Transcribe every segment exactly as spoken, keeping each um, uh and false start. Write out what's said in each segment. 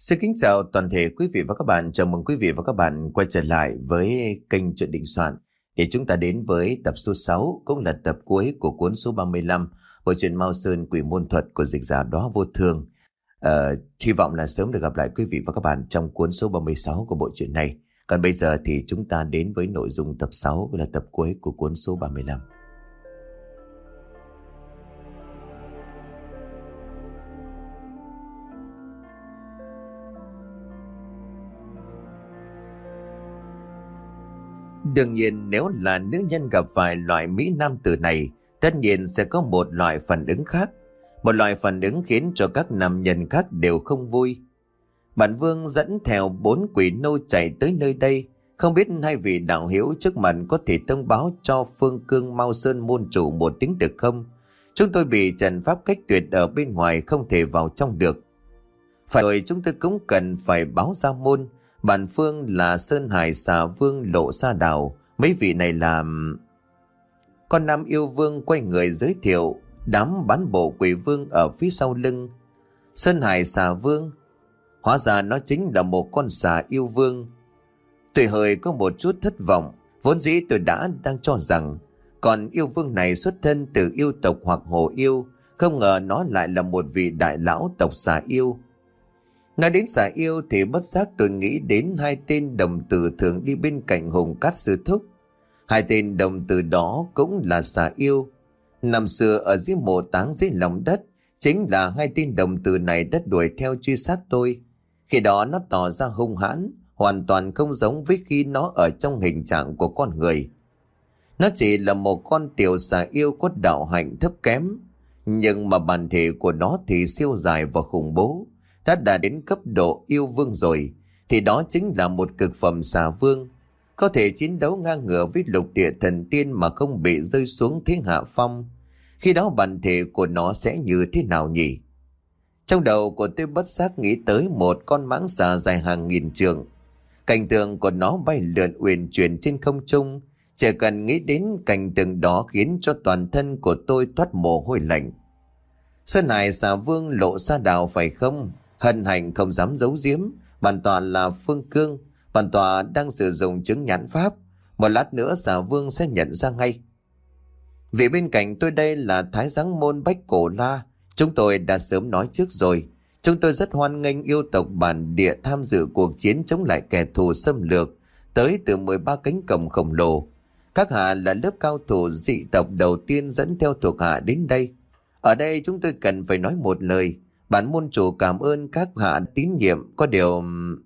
Xin kính chào toàn thể quý vị và các bạn. Chào mừng quý vị và các bạn quay trở lại với kênh Chuyện Định Soạn để chúng ta đến với tập số sáu, cũng là tập cuối của cuốn số ba mươi lăm, bộ truyện Mao Sơn Quỷ Môn Thuật của dịch giả Đó Vô Thường. Uh, hy vọng là sớm được gặp lại quý vị và các bạn trong cuốn số ba mươi sáu của bộ truyện này. Còn bây giờ thì chúng ta đến với nội dung tập sáu, là tập cuối của cuốn số ba mươi lăm. Đương nhiên nếu là nữ nhân gặp phải loại mỹ nam tử này, tất nhiên sẽ có một loại phản ứng khác. Một loại phản ứng khiến cho các nam nhân khác đều không vui. Bản vương dẫn theo bốn quỷ nô chạy tới nơi đây. Không biết hai vị đạo hữu trước mặt có thể thông báo cho Phương Cương Mao Sơn môn chủ một tiếng được không? Chúng tôi bị trận pháp cách tuyệt ở bên ngoài, không thể vào trong được. Phải rồi, chúng tôi cũng cần phải báo ra môn. Bản phương là Sơn Hải Xà Vương Lộ Sa Đào. Mấy vị này là... Con nam yêu vương quay người giới thiệu đám bán bộ quỷ vương ở phía sau lưng. Sơn Hải Xà Vương, hóa ra nó chính là một con xà yêu vương. Tôi hơi có một chút thất vọng. Vốn dĩ tôi đã đang cho rằng còn yêu vương này xuất thân từ yêu tộc hoặc hồ yêu, không ngờ nó lại là một vị đại lão tộc xà yêu. Nói đến xà yêu thì bất giác tôi nghĩ đến hai tên đồng tử thường đi bên cạnh Hùng Cát Sư Thúc. Hai tên đồng tử đó cũng là xà yêu. Năm xưa ở dưới mộ táng dưới lòng đất, chính là hai tên đồng tử này đã đuổi theo truy sát tôi. Khi đó nó tỏ ra hung hãn, hoàn toàn không giống với khi nó ở trong hình trạng của con người. Nó chỉ là một con tiểu xà yêu có đạo hạnh thấp kém, nhưng mà bản thể của nó thì siêu dài và khủng bố. Đã đạt đến cấp độ yêu vương rồi, thì đó chính là một cực phẩm xà vương, có thể chiến đấu ngang ngửa với lục địa thần tiên mà không bị rơi xuống thế hạ phong. Khi đó bản thể của nó sẽ như thế nào nhỉ? Trong đầu của tôi bất giác nghĩ tới một con mãng xà dài hàng nghìn trượng. Cảnh tượng của nó bay lượn uyển chuyển trên không trung, chỉ cần nghĩ đến cảnh tượng đó khiến cho toàn thân của tôi toát mồ hôi lạnh. Sơn Hải Xà Vương Lộ Sa Đào phải không? Hân hạnh không dám giấu giếm, bản tọa là Phương Cương, bản tọa đang sử dụng chứng nhãn pháp, một lát nữa Xà Vương sẽ nhận ra ngay. Vì bên cạnh tôi đây là Thái Giáng Môn Bách Cổ La, chúng tôi đã sớm nói trước rồi, chúng tôi rất hoan nghênh yêu tộc bản địa tham dự cuộc chiến chống lại kẻ thù xâm lược tới từ mười ba cánh cổng khổng lồ. Các hạ là lớp cao thủ dị tộc đầu tiên dẫn theo thuộc hạ đến đây. Ở đây chúng tôi cần phải nói một lời. Bản môn chủ cảm ơn các hạ tín nhiệm, có điều...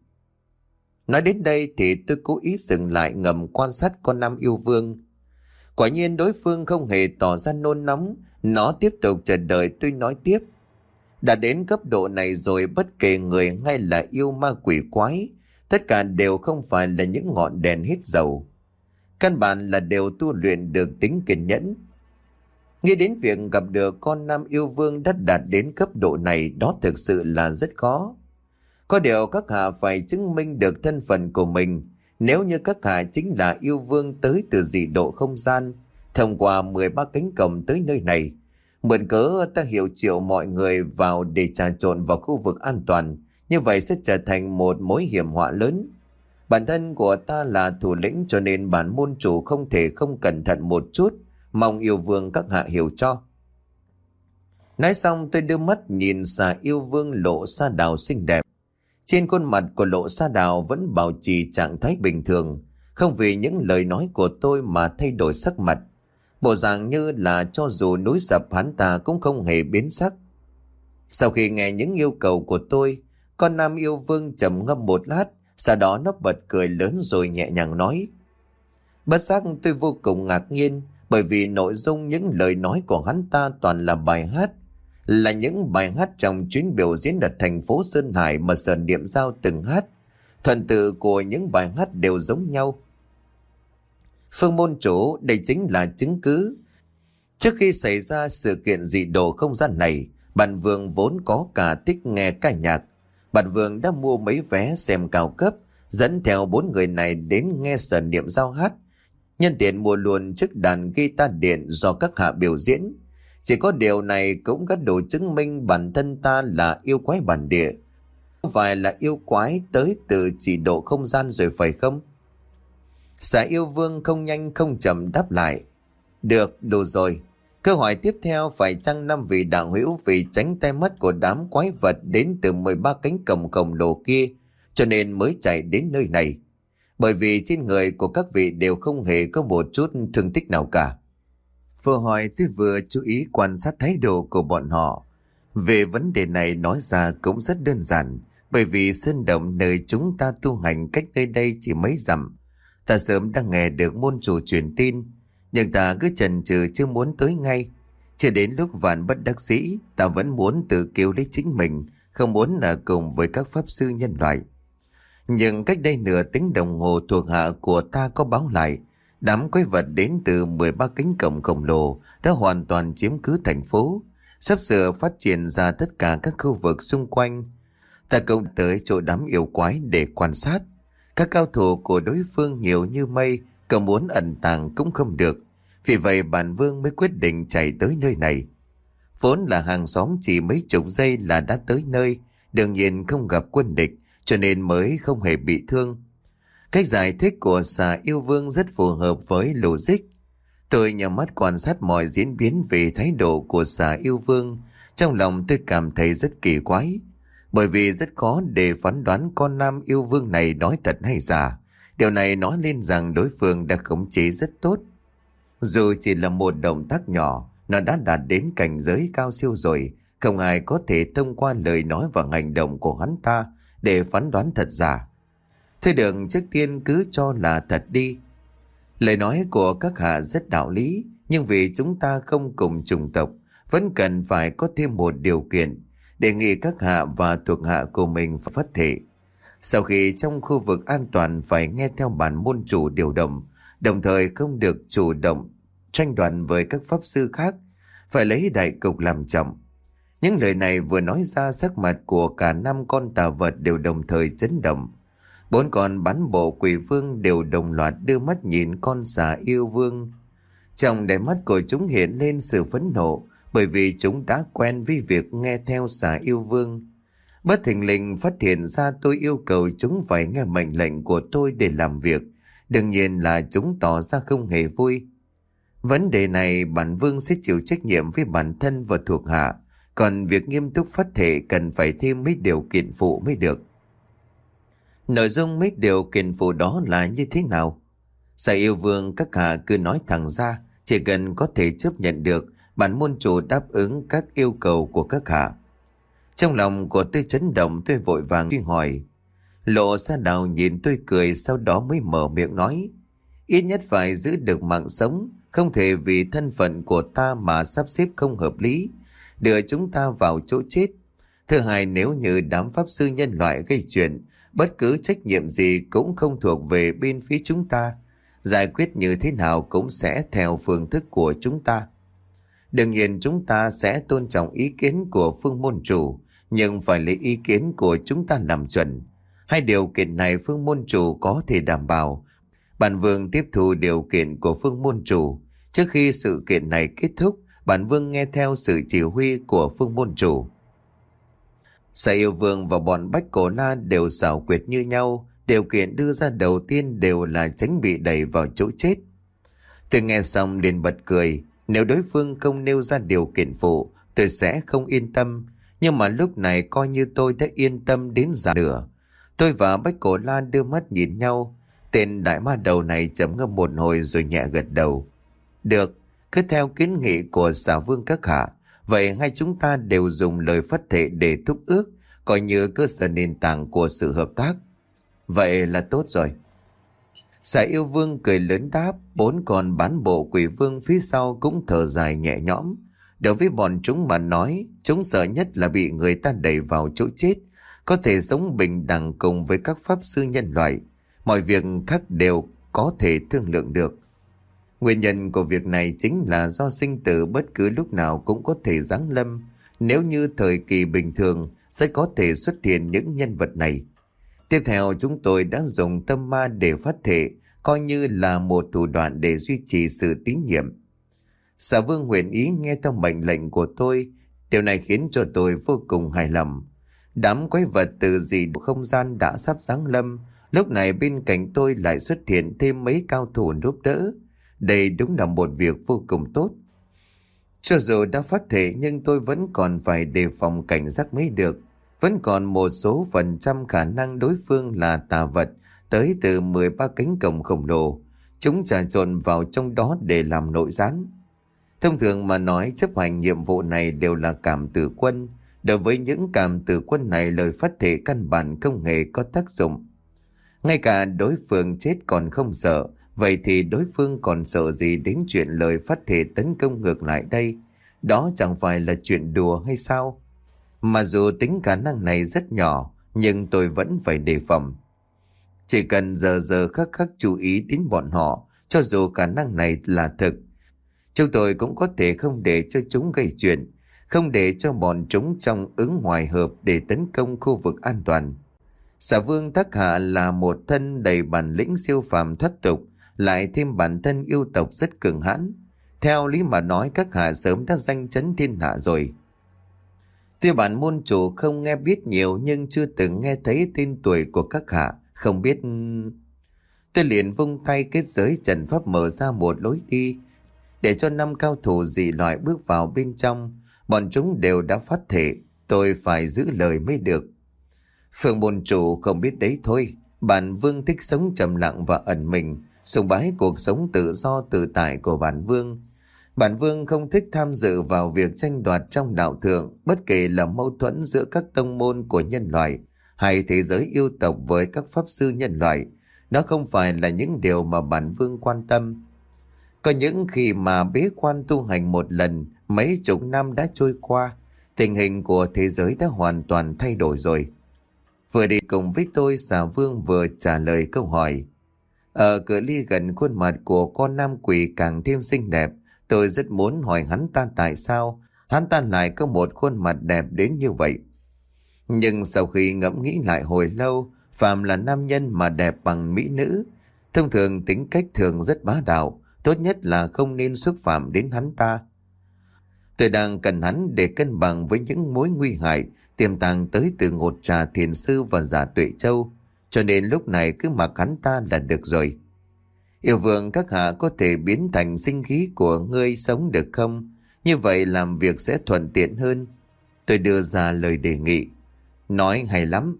Nói đến đây thì tôi cố ý dừng lại ngầm quan sát con nam yêu vương. Quả nhiên đối phương không hề tỏ ra nôn nóng, nó tiếp tục chờ đợi tôi nói tiếp. Đã đến cấp độ này rồi, bất kể người hay là yêu ma quỷ quái, tất cả đều không phải là những ngọn đèn hít dầu. Căn bản là đều tu luyện được tính kiên nhẫn. Nghĩ đến việc gặp được con nam yêu vương đã đạt đến cấp độ này, đó thực sự là rất khó. Có điều các hạ phải chứng minh được thân phận của mình. Nếu như các hạ chính là yêu vương tới từ dị độ không gian, thông qua mười ba cánh cổng tới nơi này, mượn cớ ta hiệu triệu mọi người vào để trà trộn vào khu vực an toàn, như vậy sẽ trở thành một mối hiểm họa lớn. Bản thân của ta là thủ lĩnh, cho nên bản môn chủ không thể không cẩn thận một chút, mong yêu vương các hạ hiểu cho. Nói xong tôi đưa mắt nhìn xà yêu vương Lộ Sa Đào xinh đẹp. Trên khuôn mặt của Lộ Sa Đào vẫn bảo trì trạng thái bình thường, không vì những lời nói của tôi mà thay đổi sắc mặt. Bộ dạng như là cho dù núi sập hắn ta cũng không hề biến sắc. Sau khi nghe những yêu cầu của tôi, con nam yêu vương trầm ngâm một lát, sau đó nó bật cười lớn rồi nhẹ nhàng nói. Bất giác tôi vô cùng ngạc nhiên, bởi vì nội dung những lời nói của hắn ta toàn là bài hát, là những bài hát trong chuyến biểu diễn ở thành phố Sơn Hải mà Sơn Niệm Giao từng hát. Thuần tự của những bài hát đều giống nhau. Phương môn chủ, đây chính là chứng cứ. Trước khi xảy ra sự kiện dị độ không gian này, bản vương vốn có cả thích nghe ca nhạc. Bản vương đã mua mấy vé xem cao cấp, dẫn theo bốn người này đến nghe Sơn Niệm Giao hát. Nhân tiện mua luôn chiếc đàn guitar điện do các hạ biểu diễn. Chỉ có điều này cũng có đủ chứng minh bản thân ta là yêu quái bản địa. Không phải là yêu quái tới từ chỉ độ không gian rồi phải không? Xà yêu vương không nhanh không chậm đáp lại. Được, đủ rồi. Câu hỏi tiếp theo, phải chăng năm vị đạo hữu vì tránh tay mắt của đám quái vật đến từ mười ba cánh cổng khổng lồ kia cho nên mới chạy đến nơi này? Bởi vì trên người của các vị đều không hề có một chút thương tích nào cả. Vừa hỏi tôi vừa chú ý quan sát thái độ của bọn họ. Về vấn đề này nói ra cũng rất đơn giản, bởi vì sơn động nơi chúng ta tu hành cách nơi đây chỉ mấy dặm. Ta sớm đã nghe được môn chủ truyền tin, nhưng ta cứ chần chừ chưa muốn tới ngay. Chưa đến lúc vạn bất đắc dĩ, ta vẫn muốn tự cứu lấy chính mình, không muốn là cùng với các pháp sư nhân loại. Nhưng cách đây nửa tiếng đồng hồ thuộc hạ của ta có báo lại, đám quái vật đến từ mười ba cánh cổng khổng lồ đã hoàn toàn chiếm cứ thành phố, sắp sửa phát triển ra tất cả các khu vực xung quanh. Ta cũng tới chỗ đám yêu quái để quan sát. Các cao thủ của đối phương nhiều như mây, cậu muốn ẩn tàng cũng không được. Vì vậy bản vương mới quyết định chạy tới nơi này. Vốn là hàng xóm chỉ mấy chục giây là đã tới nơi, đương nhiên không gặp quân địch, cho nên mới không hề bị thương. Cách giải thích của xà yêu vương rất phù hợp với logic. Tôi nhắm mắt quan sát mọi diễn biến về thái độ của xà yêu vương. Trong lòng tôi cảm thấy rất kỳ quái, bởi vì rất khó để phán đoán con nam yêu vương này nói thật hay giả. Điều này nói lên rằng đối phương đã khống chế rất tốt. Dù chỉ là một động tác nhỏ, nó đã đạt đến cảnh giới cao siêu rồi. Không ai có thể thông qua lời nói và hành động của hắn ta để phán đoán thật giả. Thôi được, trước tiên cứ cho là thật đi. Lời nói của các hạ rất đạo lý, nhưng vì chúng ta không cùng chủng tộc, vẫn cần phải có thêm một điều kiện, đề nghị các hạ và thuộc hạ của mình phải phát thể. Sau khi trong khu vực an toàn phải nghe theo bản môn chủ điều động, đồng thời không được chủ động tranh đoạt với các pháp sư khác, phải lấy đại cục làm trọng. Những lời này vừa nói ra, sắc mặt của cả năm con tà vật đều đồng thời chấn động. Bốn con bán bộ quỷ vương đều đồng loạt đưa mắt nhìn con xà yêu vương. Trong đáy mắt của chúng hiện lên sự phẫn nộ, bởi vì chúng đã quen với việc nghe theo xà yêu vương. Bất thình lình phát hiện ra tôi yêu cầu chúng phải nghe mệnh lệnh của tôi để làm việc. Đương nhiên là chúng tỏ ra không hề vui. Vấn đề này bản vương sẽ chịu trách nhiệm với bản thân và thuộc hạ. Còn việc nghiêm túc phát thể cần phải thêm mấy điều kiện phụ mới được. Nội dung mấy điều kiện phụ đó là như thế nào? Xà yêu vương các hạ cứ nói thẳng ra, chỉ cần có thể chấp nhận được, bản môn chủ đáp ứng các yêu cầu của các hạ. Trong lòng của tôi chấn động, tôi vội vàng truy hỏi. Lộ Sa Đào nhìn tôi cười, sau đó mới mở miệng nói. Ít nhất phải giữ được mạng sống, không thể vì thân phận của ta mà sắp xếp không hợp lý, đưa chúng ta vào chỗ chết. Thứ hai, nếu như đám pháp sư nhân loại gây chuyện, bất cứ trách nhiệm gì cũng không thuộc về bên phía chúng ta. Giải quyết như thế nào cũng sẽ theo phương thức của chúng ta. Đương nhiên chúng ta sẽ tôn trọng ý kiến của phương môn chủ, nhưng phải lấy ý kiến của chúng ta làm chuẩn. Hai điều kiện này phương môn chủ có thể đảm bảo. Bản vương tiếp thu điều kiện của phương môn chủ. Trước khi sự kiện này kết thúc, bản vương nghe theo sự chỉ huy của phương môn chủ. Xà yêu vương và bọn Bách Cổ La đều xảo quyệt như nhau. Điều kiện đưa ra đầu tiên đều là tránh bị đẩy vào chỗ chết. Tôi nghe xong liền bật cười. Nếu đối phương không nêu ra điều kiện phụ, tôi sẽ không yên tâm. Nhưng mà lúc này coi như tôi đã yên tâm đến giả nửa. Tôi và Bách Cổ La đưa mắt nhìn nhau. Tên đại ma đầu này chấm ngâm một hồi rồi nhẹ gật đầu. Được, cứ theo kiến nghị của xà vương các hạ. Vậy hai chúng ta đều dùng lời phát thệ để thúc ước, coi như cơ sở nền tảng của sự hợp tác. Vậy là tốt rồi. Xà yêu vương cười lớn đáp. Bốn con bán bộ quỷ vương phía sau cũng thở dài nhẹ nhõm. Đối với bọn chúng mà nói, chúng sợ nhất là bị người ta đẩy vào chỗ chết. Có thể sống bình đẳng cùng với các pháp sư nhân loại. Mọi việc khác đều có thể thương lượng được. Nguyên nhân của việc này chính là do sinh tử bất cứ lúc nào cũng có thể giáng lâm. Nếu như thời kỳ bình thường sẽ có thể xuất hiện những nhân vật này. Tiếp theo chúng tôi đã dùng tâm ma để phát thể, coi như là một thủ đoạn để duy trì sự tín nhiệm. Xà vương nguyện ý nghe theo mệnh lệnh của tôi. Điều này khiến cho tôi vô cùng hài lòng. Đám quái vật từ dị không gian đã sắp giáng lâm. Lúc này bên cạnh tôi lại xuất hiện thêm mấy cao thủ giúp đỡ. Đây đúng là một việc vô cùng tốt. Cho dù đã phát thể nhưng tôi vẫn còn phải đề phòng cảnh giác mới được. Vẫn còn một số phần trăm khả năng đối phương là tà vật tới từ mười ba cánh cổng khổng lồ. Chúng trà trộn vào trong đó để làm nội gián. Thông thường mà nói, chấp hành nhiệm vụ này đều là cảm tử quân. Đối với những cảm tử quân này, lời phát thể căn bản không hề có tác dụng. Ngay cả đối phương chết còn không sợ, vậy thì đối phương còn sợ gì đến chuyện lời phát thể tấn công ngược lại đây? Đó chẳng phải là chuyện đùa hay sao? Mà dù tính khả năng này rất nhỏ, nhưng tôi vẫn phải đề phòng. Chỉ cần giờ giờ khắc khắc chú ý đến bọn họ, cho dù khả năng này là thực, chúng tôi cũng có thể không để cho chúng gây chuyện, không để cho bọn chúng trong ứng ngoài hợp để tấn công khu vực an toàn. Xà Vương Tắc Hạ là một thân đầy bản lĩnh siêu phàm thoát tục, lại thêm bản thân yêu tộc rất cường hãn. Theo lý mà nói, các hạ sớm đã danh chấn thiên hạ rồi. Tuy bản môn chủ không nghe biết nhiều nhưng chưa từng nghe thấy tên tuổi của các hạ, không biết... Tôi liền vung tay kết giới trận pháp mở ra một lối đi, để cho năm cao thủ dị loại bước vào bên trong. Bọn chúng đều đã phát thể, tôi phải giữ lời mới được. Phượng môn chủ không biết đấy thôi, bản vương thích sống trầm lặng và ẩn mình, sùng bái cuộc sống tự do tự tại của bản vương. Bản vương không thích tham dự vào việc tranh đoạt trong đạo thượng, bất kể là mâu thuẫn giữa các tông môn của nhân loại hay thế giới yêu tộc với các pháp sư nhân loại. Đó không phải là những điều mà bản vương quan tâm. Có những khi mà bế quan tu hành một lần, mấy chục năm đã trôi qua, tình hình của thế giới đã hoàn toàn thay đổi rồi. Vừa đi cùng với tôi, Xà Vương vừa trả lời câu hỏi. Ở cự ly gần khuôn mặt của con nam quỷ càng thêm xinh đẹp, tôi rất muốn hỏi hắn ta tại sao hắn ta lại có một khuôn mặt đẹp đến như vậy. Nhưng sau khi ngẫm nghĩ lại hồi lâu, phàm là nam nhân mà đẹp bằng mỹ nữ, thông thường tính cách thường rất bá đạo, tốt nhất là không nên xúc phạm đến hắn ta. Tôi đang cần hắn để cân bằng với những mối nguy hại tiềm tàng tới từ Ngột Trà Thiền Sư và Giả Tuệ Châu, cho nên lúc này cứ mặc hắn ta là được rồi. Yêu vương các hạ có thể biến thành sinh khí của ngươi sống được không? Như vậy làm việc sẽ thuận tiện hơn. Tôi đưa ra lời đề nghị. Nói hay lắm.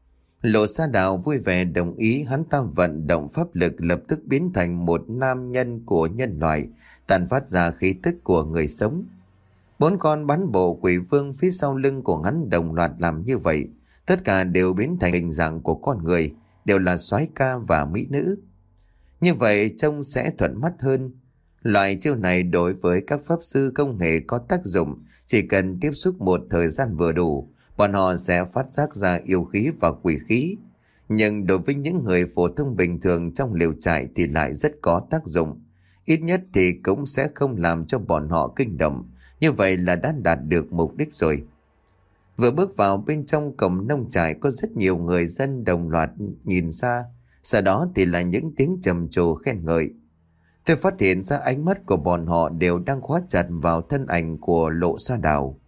Lộ Sa Đạo vui vẻ đồng ý. Hắn ta vận động pháp lực lập tức biến thành một nam nhân của nhân loại, tàn phát ra khí tức của người sống. Bốn con bán bộ quỷ vương phía sau lưng của hắn đồng loạt làm như vậy. Tất cả đều biến thành hình dạng của con người, đều là soái ca và mỹ nữ. Như vậy trông sẽ thuận mắt hơn. Loại chiêu này đối với các pháp sư không hề có tác dụng, chỉ cần tiếp xúc một thời gian vừa đủ, bọn họ sẽ phát giác ra yêu khí và quỷ khí. Nhưng đối với những người phổ thông bình thường trong liều trại thì lại rất có tác dụng. Ít nhất thì cũng sẽ không làm cho bọn họ kinh động. Như vậy là đã đạt được mục đích rồi. Vừa bước vào bên trong cổng nông trại, có rất nhiều người dân đồng loạt nhìn ra. Sau đó thì là những tiếng trầm trồ khen ngợi. Tôi phát hiện ra ánh mắt của bọn họ đều đang khóa chặt vào thân ảnh của Lộ Sa Đạo.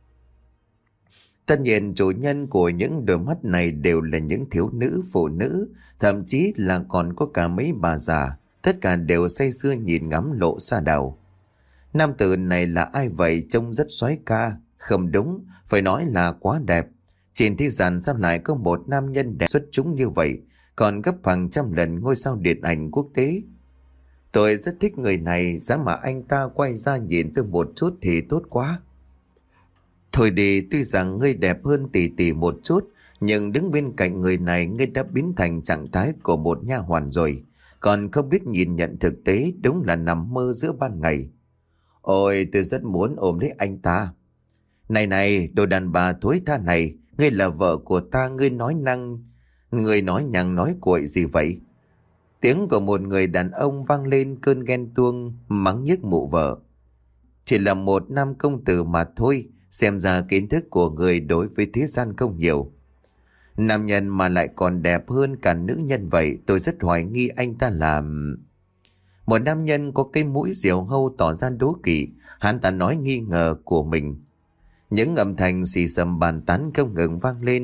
Tất nhiên chủ nhân của những đôi mắt này đều là những thiếu nữ, phụ nữ, thậm chí là còn có cả mấy bà già. Tất cả đều say sưa nhìn ngắm Lộ Sa Đạo. Nam tử này là ai vậy? Trông rất soái ca. Không đúng, phải nói là quá đẹp. Trên thế gian sao lại có một nam nhân đẹp xuất chúng như vậy, còn gấp hàng trăm lần ngôi sao điện ảnh quốc tế. Tôi rất thích người này, giá mà anh ta quay ra nhìn tôi một chút thì tốt quá. Thôi đi, tuy rằng ngươi đẹp hơn tỷ tỷ một chút, nhưng đứng bên cạnh người này ngươi đã biến thành trạng thái của một nha hoàn rồi, còn không biết nhìn nhận thực tế, đúng là nằm mơ giữa ban ngày. Ôi, tôi rất muốn ôm lấy anh ta. Này này, đồ đàn bà thối tha này, ngươi là vợ của ta, ngươi nói năng... Ngươi nói nhằng nói cuội gì vậy? Tiếng của một người đàn ông vang lên cơn ghen tuông, mắng nhiếc mụ vợ. Chỉ là một nam công tử mà thôi, xem ra kiến thức của người đối với thế gian không nhiều. Nam nhân mà lại còn đẹp hơn cả nữ nhân vậy, tôi rất hoài nghi anh ta là... Một nam nhân có cái mũi diều hâu tỏ ra đố kỵ, hắn ta nói nghi ngờ của mình. Những âm thanh xì xầm bàn tán không ngừng vang lên.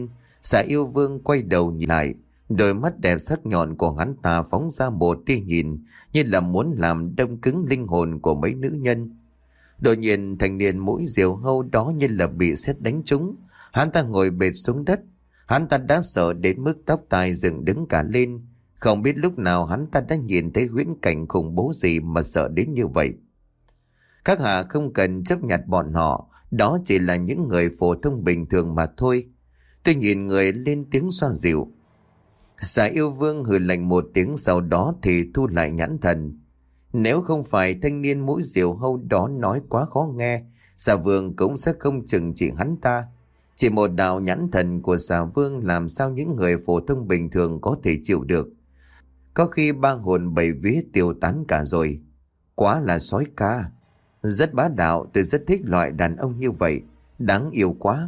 Xà yêu vương quay đầu nhìn lại, đôi mắt đẹp sắc nhọn của hắn ta phóng ra một tia nhìn như là muốn làm đông cứng linh hồn của mấy nữ nhân. Đột nhiên thanh niên mũi diều hâu đó như là bị sét đánh trúng, hắn ta ngồi bệt xuống đất. Hắn ta đã sợ đến mức tóc tai dựng đứng cả lên, không biết lúc nào hắn ta đã nhìn thấy huyễn cảnh khủng bố gì mà sợ đến như vậy. Các hạ không cần chấp nhận bọn họ, đó chỉ là những người phổ thông bình thường mà thôi. Tôi nhìn người lên tiếng xoa dịu. Xà yêu vương hừ lạnh một tiếng, sau đó thì thu lại nhãn thần. Nếu không phải thanh niên mũi diều hâu đó nói quá khó nghe, xà vương cũng sẽ không chừng trị hắn ta. Chỉ một đạo nhãn thần của xà vương làm sao những người phổ thông bình thường có thể chịu được. Có khi ba hồn bảy vía tiêu tán cả rồi. Quá là sói ca. Rất bá đạo, tôi rất thích loại đàn ông như vậy. Đáng yêu quá.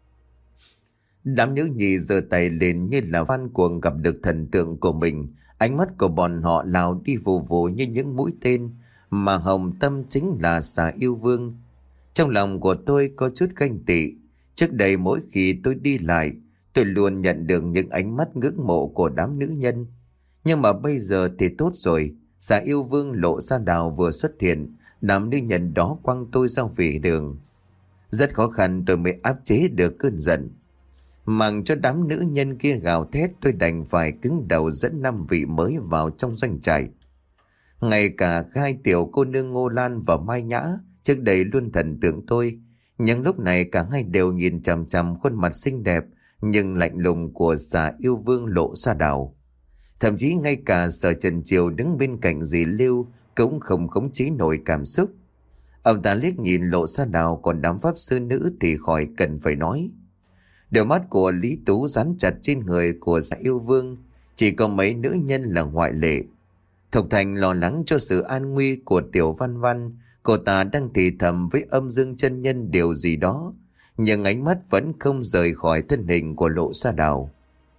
Đám nữ nhi giơ tay lên như là van cuồng gặp được thần tượng của mình. Ánh mắt của bọn họ lao đi vù vù như những mũi tên. Mà hồng tâm chính là xà yêu vương. Trong lòng của tôi có chút ganh tị. Trước đây mỗi khi tôi đi lại, tôi luôn nhận được những ánh mắt ngưỡng mộ của đám nữ nhân. Nhưng mà bây giờ thì tốt rồi. Xà yêu vương lộ ra đào vừa xuất hiện, đám nữ nhân đó quăng tôi ra về đường. Rất khó khăn tôi mới áp chế được cơn giận. Mặc cho đám nữ nhân kia gào thét, tôi đành phải cứng đầu dẫn năm vị mới vào trong doanh trại. Ngay cả hai tiểu cô nương Ngô Lan và Mai Nhã trước đây luôn thần tượng tôi, nhưng lúc này cả hai đều nhìn chằm chằm khuôn mặt xinh đẹp nhưng lạnh lùng của xà yêu vương lộ ra đào. Thậm chí ngay cả Sở Trần Triều đứng bên cạnh dì Lưu cũng không khống chế nổi cảm xúc. Ông ta liếc nhìn lộ ra đào, còn đám pháp sư nữ thì khỏi cần phải nói. Đôi mắt của Lý Tú dán chặt trên người của xà yêu vương, chỉ có mấy nữ nhân là ngoại lệ. Thục Thành lo lắng cho sự an nguy của Tiểu Văn Văn, cô ta đang thì thầm với Âm Dương chân nhân điều gì đó, nhưng ánh mắt vẫn không rời khỏi thân hình của lộ sa đào.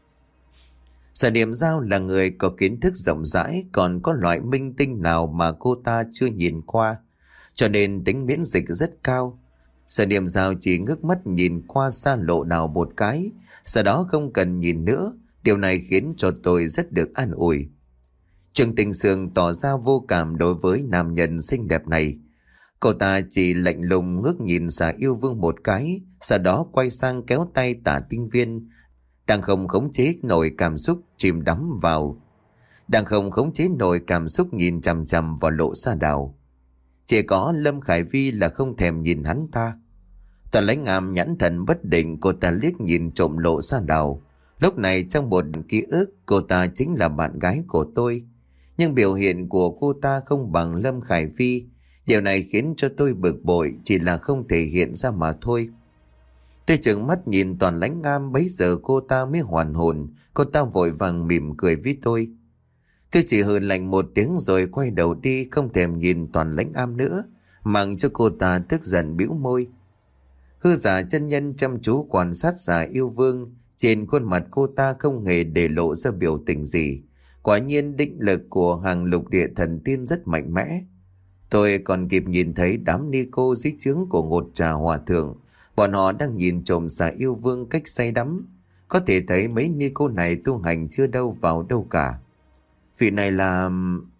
Sở Niệm Giao là người có kiến thức rộng rãi, còn có loại minh tinh nào mà cô ta chưa nhìn qua, cho nên tính miễn dịch rất cao. Sở Niệm Giao chỉ ngước mắt nhìn qua xa lộ đào một cái, sau đó không cần nhìn nữa. Điều này khiến cho tôi rất được an ủi. Trương Tình Sương tỏ ra vô cảm đối với nam nhân xinh đẹp này. Cô ta chỉ lạnh lùng ngước nhìn xà yêu vương một cái, sau đó quay sang kéo tay Tả Tinh Viên, đang không khống chế nổi cảm xúc chìm đắm vào. Đang không khống chế nổi cảm xúc nhìn chằm chằm vào lộ sa đào. Chỉ có Lâm Khải Vi là không thèm nhìn hắn ta. Toàn Lãnh Ngam nhãn thần bất định, cô ta liếc nhìn trộm lộ sa đào. Lúc này trong một ký ức, cô ta chính là bạn gái của tôi. Nhưng biểu hiện của cô ta không bằng Lâm Khải Vi. Điều này khiến cho tôi bực bội, chỉ là không thể hiện ra mà thôi. Tôi trừng mắt nhìn Toàn Lãnh Ngam, bấy giờ cô ta mới hoàn hồn. Cô ta vội vàng mỉm cười với tôi. Tôi chỉ hừ lạnh một tiếng rồi quay đầu đi, không thèm nhìn Toàn Lãnh Ngam nữa, mặc cho cô ta tức giận bĩu môi. Hư giả chân nhân chăm chú quan sát xà yêu vương, trên khuôn mặt cô ta không hề để lộ ra biểu tình gì. Quả nhiên định lực của hàng lục địa thần tiên rất mạnh mẽ. Tôi còn kịp nhìn thấy đám ni cô dưới trướng của Ngột Trà Hòa Thượng. Bọn họ đang nhìn trộm xà yêu vương cách say đắm. Có thể thấy mấy ni cô này tu hành chưa đâu vào đâu cả. Vị này là...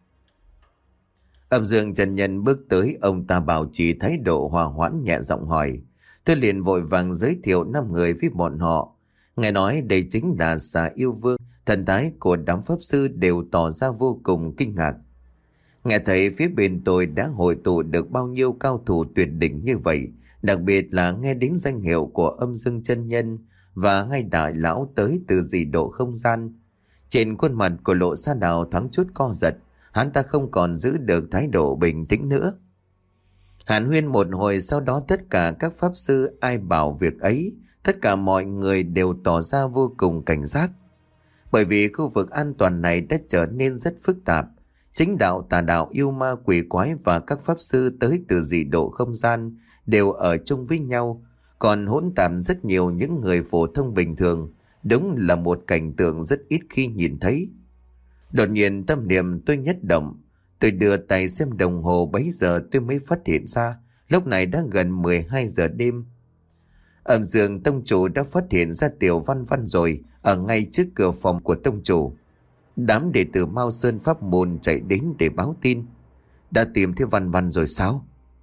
Âm Dương chân nhân bước tới, ông ta bảo trì thái độ hòa hoãn, nhẹ giọng hỏi. Tôi liền vội vàng giới thiệu năm người với bọn họ. Nghe nói đây chính là xà yêu vương. Thần thái của đám pháp sư đều tỏ ra vô cùng kinh ngạc. Nghe thấy phía bên tôi đã hội tụ được bao nhiêu cao thủ tuyệt đỉnh như vậy, đặc biệt là nghe đến danh hiệu của Âm Dương chân nhân và hai đại lão tới từ dị độ không gian. Trên khuôn mặt của lộ sa đào thoáng chút co giật, hắn ta không còn giữ được thái độ bình tĩnh nữa. Hàn huyên một hồi, sau đó tất cả các pháp sư ai bảo việc ấy, tất cả mọi người đều tỏ ra vô cùng cảnh giác. Bởi vì khu vực an toàn này đã trở nên rất phức tạp. Chính đạo, tà đạo, yêu ma, quỷ quái và các pháp sư tới từ dị độ không gian đều ở chung với nhau, còn hỗn tạp rất nhiều những người phổ thông bình thường. Đúng là một cảnh tượng rất ít khi nhìn thấy. Đột nhiên tâm niệm tôi nhất động. Tôi đưa tay xem đồng hồ, bấy giờ tôi mới phát hiện ra lúc này đã gần mười hai giờ đêm. Âm Dương tông chủ đã phát hiện ra Tiểu Văn Văn rồi, ở ngay trước cửa phòng của tông chủ. Đám đệ tử Mao Sơn pháp môn chạy đến để báo tin. Đã tìm thấy Văn Văn rồi sao?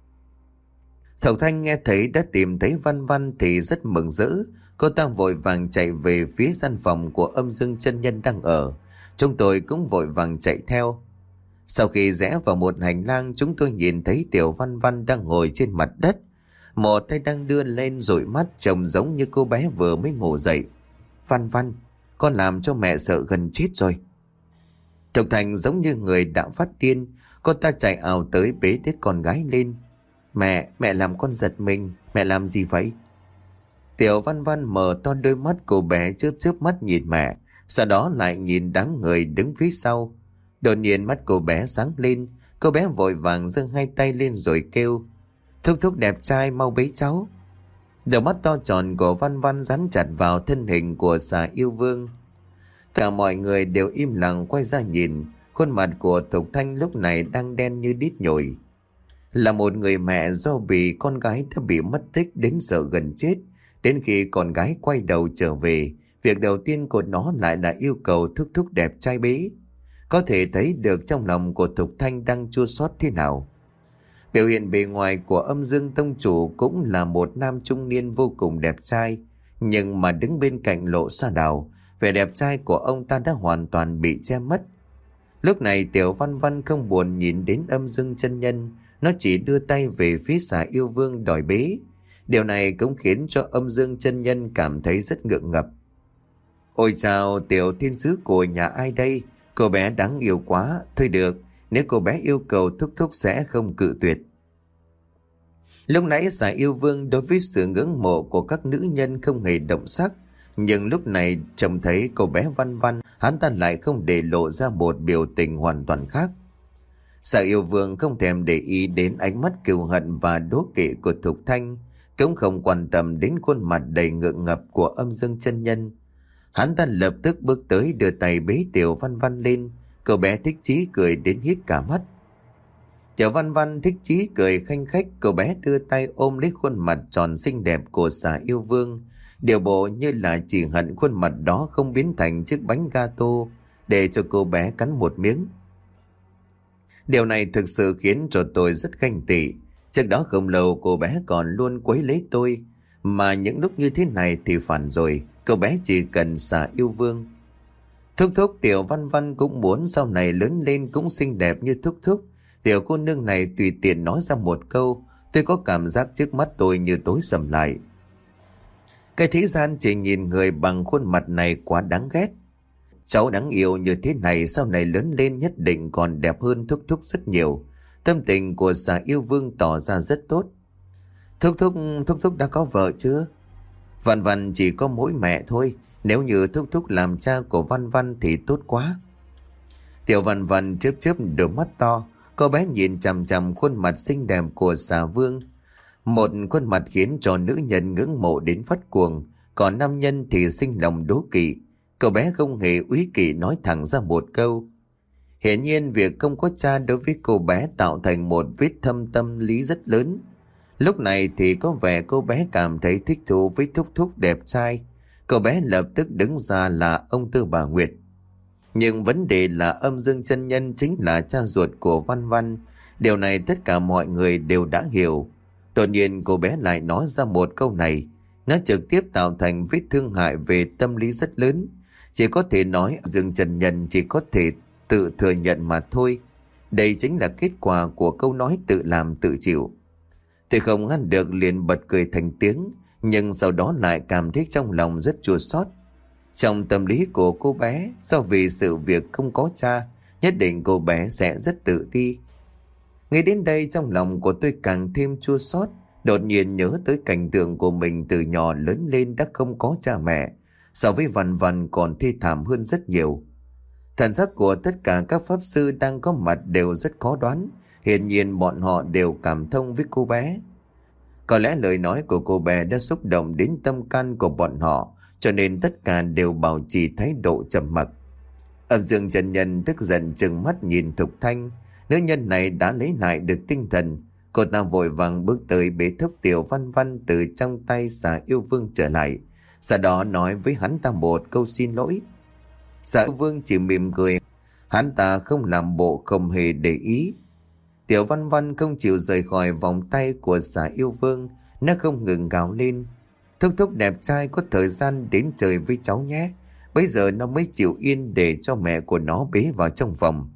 Thậu Thanh nghe thấy đã tìm thấy Văn Văn thì rất mừng rỡ. Cô ta vội vàng chạy về phía gian phòng của Âm Dương chân nhân đang ở. Chúng tôi cũng vội vàng chạy theo. Sau khi rẽ vào một hành lang, chúng tôi nhìn thấy Tiểu Văn Văn đang ngồi trên mặt đất. Một tay đang đưa lên dụi mắt, trông giống như cô bé vừa mới ngủ dậy. Văn Văn, con làm cho mẹ sợ gần chết rồi. Thục Thành giống như người đã phát điên. Cô ta chạy ào tới bế đứa con gái lên. Mẹ, mẹ làm con giật mình. Mẹ làm gì vậy? Tiểu Văn Văn mở to đôi mắt, cô bé chớp chớp mắt nhìn mẹ, sau đó lại nhìn đám người đứng phía sau. Đột nhiên mắt cô bé sáng lên. Cô bé vội vàng giơ hai tay lên rồi kêu: Thúc thúc đẹp trai, mau bế cháu. Đôi mắt to tròn của Văn Văn dán chặt vào thân hình của Xà Yêu Vương. Cả mọi người đều im lặng quay ra nhìn. Khuôn mặt của Thục Thanh lúc này đang đen như đít nhồi. Là một người mẹ do bị con gái đã bị mất tích đến sợ gần chết. Đến khi con gái quay đầu trở về, việc đầu tiên của nó lại là yêu cầu thúc thúc đẹp trai bế. Có thể thấy được trong lòng của Thục Thanh đang chua xót thế nào. Biểu hiện bề ngoài của Âm Dương tông chủ cũng là một nam trung niên vô cùng đẹp trai, nhưng mà đứng bên cạnh Lộ Sa Đào, vẻ đẹp trai của ông ta đã hoàn toàn bị che mất. Lúc này Tiểu Văn Văn không buồn nhìn đến Âm Dương chân nhân, nó chỉ đưa tay về phía Xà Yêu Vương đòi bế. Điều này cũng khiến cho Âm Dương chân nhân cảm thấy rất ngượng ngập. Ôi chào, tiểu thiên sứ của nhà ai đây? Cô bé đáng yêu quá. Thôi được, nếu cô bé yêu cầu thúc thúc sẽ không cự tuyệt. Lúc nãy Xà Yêu Vương đối với sự ngưỡng mộ của các nữ nhân không hề động sắc, nhưng lúc này trông thấy cô bé Văn Văn, hắn ta lại không để lộ ra một biểu tình hoàn toàn khác. Xà Yêu Vương không thèm để ý đến ánh mắt cừu hận và đố kỵ của Thục Thanh, cũng không quan tâm đến khuôn mặt đầy ngượng ngập của Âm Dương chân nhân. Hắn ta lập tức bước tới đưa tay bế Tiểu Văn Văn lên. Cậu bé thích chí cười đến hít cả mắt. Tiểu Văn Văn thích chí cười khanh khách. Cậu bé đưa tay ôm lấy khuôn mặt tròn xinh đẹp của Xà Yêu Vương, điều bộ như là chỉ hận khuôn mặt đó không biến thành chiếc bánh gato để cho cô bé cắn một miếng. Điều này thực sự khiến cho tôi rất ganh tị. Trước đó không lâu cô bé còn luôn quấy lấy tôi, mà những lúc như thế này thì phản rồi. Cô bé chỉ cần Xà Yêu Vương. Thúc thúc, Tiểu Văn Văn cũng muốn sau này lớn lên cũng xinh đẹp như thúc thúc. Tiểu cô nương này tùy tiện nói ra một câu, tôi có cảm giác trước mắt tôi như tối sầm lại. Cái thế gian chỉ nhìn người bằng khuôn mặt này quá đáng ghét. Cháu đáng yêu như thế này sau này lớn lên nhất định còn đẹp hơn thúc thúc rất nhiều. Tâm tình của Xà Yêu Vương tỏ ra rất tốt. Thúc thúc, thúc thúc đã có vợ chưa? Văn Văn chỉ có mỗi mẹ thôi. Nếu như thúc thúc làm cha của Văn Văn thì tốt quá. Tiểu Văn Văn chớp chớp đôi mắt to. Cô bé nhìn chằm chằm khuôn mặt xinh đẹp của Xà Vương. Một khuôn mặt khiến cho nữ nhân ngưỡng mộ đến phát cuồng, còn nam nhân thì sinh lòng đố kỵ. Cậu bé không hề úy kỵ nói thẳng ra một câu. Hiển nhiên việc không có cha đối với cô bé tạo thành một vết thâm tâm lý rất lớn. Lúc này thì có vẻ cô bé cảm thấy thích thú với thúc thúc đẹp trai. Cô bé lập tức đứng ra là ông Tư Bà Nguyệt. Nhưng vấn đề là Âm Dương chân nhân chính là cha ruột của Văn Văn. Điều này tất cả mọi người đều đã hiểu. Đột nhiên cô bé lại nói ra một câu này. Nó trực tiếp tạo thành vết thương hại về tâm lý rất lớn. Chỉ có thể nói Âm Dương chân nhân chỉ có thể tự thừa nhận mà thôi. Đây chính là kết quả của câu nói tự làm tự chịu. Tôi không ngăn được liền bật cười thành tiếng, nhưng sau đó lại cảm thấy trong lòng rất chua xót. Trong tâm lý của cô bé, do vì sự việc không có cha, nhất định cô bé sẽ rất tự ti. Ngay đến đây trong lòng của tôi càng thêm chua xót, đột nhiên nhớ tới cảnh tượng của mình từ nhỏ lớn lên đã không có cha mẹ, so với Văn Văn còn thê thảm hơn rất nhiều. Thần sắc của tất cả các pháp sư đang có mặt đều rất khó đoán. Hiển nhiên bọn họ đều cảm thông với cô bé. Có lẽ lời nói của cô bé đã xúc động đến tâm can của bọn họ, cho nên tất cả đều bảo trì thái độ trầm mặc. Âm Dương chân nhân tức giận trừng mắt nhìn Thục Thanh. Nữ nhân này đã lấy lại được tinh thần. Cô ta vội vàng bước tới bế thúc Tiểu Văn Văn từ trong tay Xà Yêu Vương trở lại, sau đó nói với hắn ta một câu xin lỗi. Xà Yêu Vương chỉ mỉm cười, hắn ta không làm bộ không hề để ý. Tiểu Văn Văn không chịu rời khỏi vòng tay của Xà Yêu Vương, nó không ngừng gào lên: Thúc thúc đẹp trai, có thời gian đến chơi với cháu nhé. Bây giờ nó mới chịu yên để cho mẹ của nó bế vào trong phòng.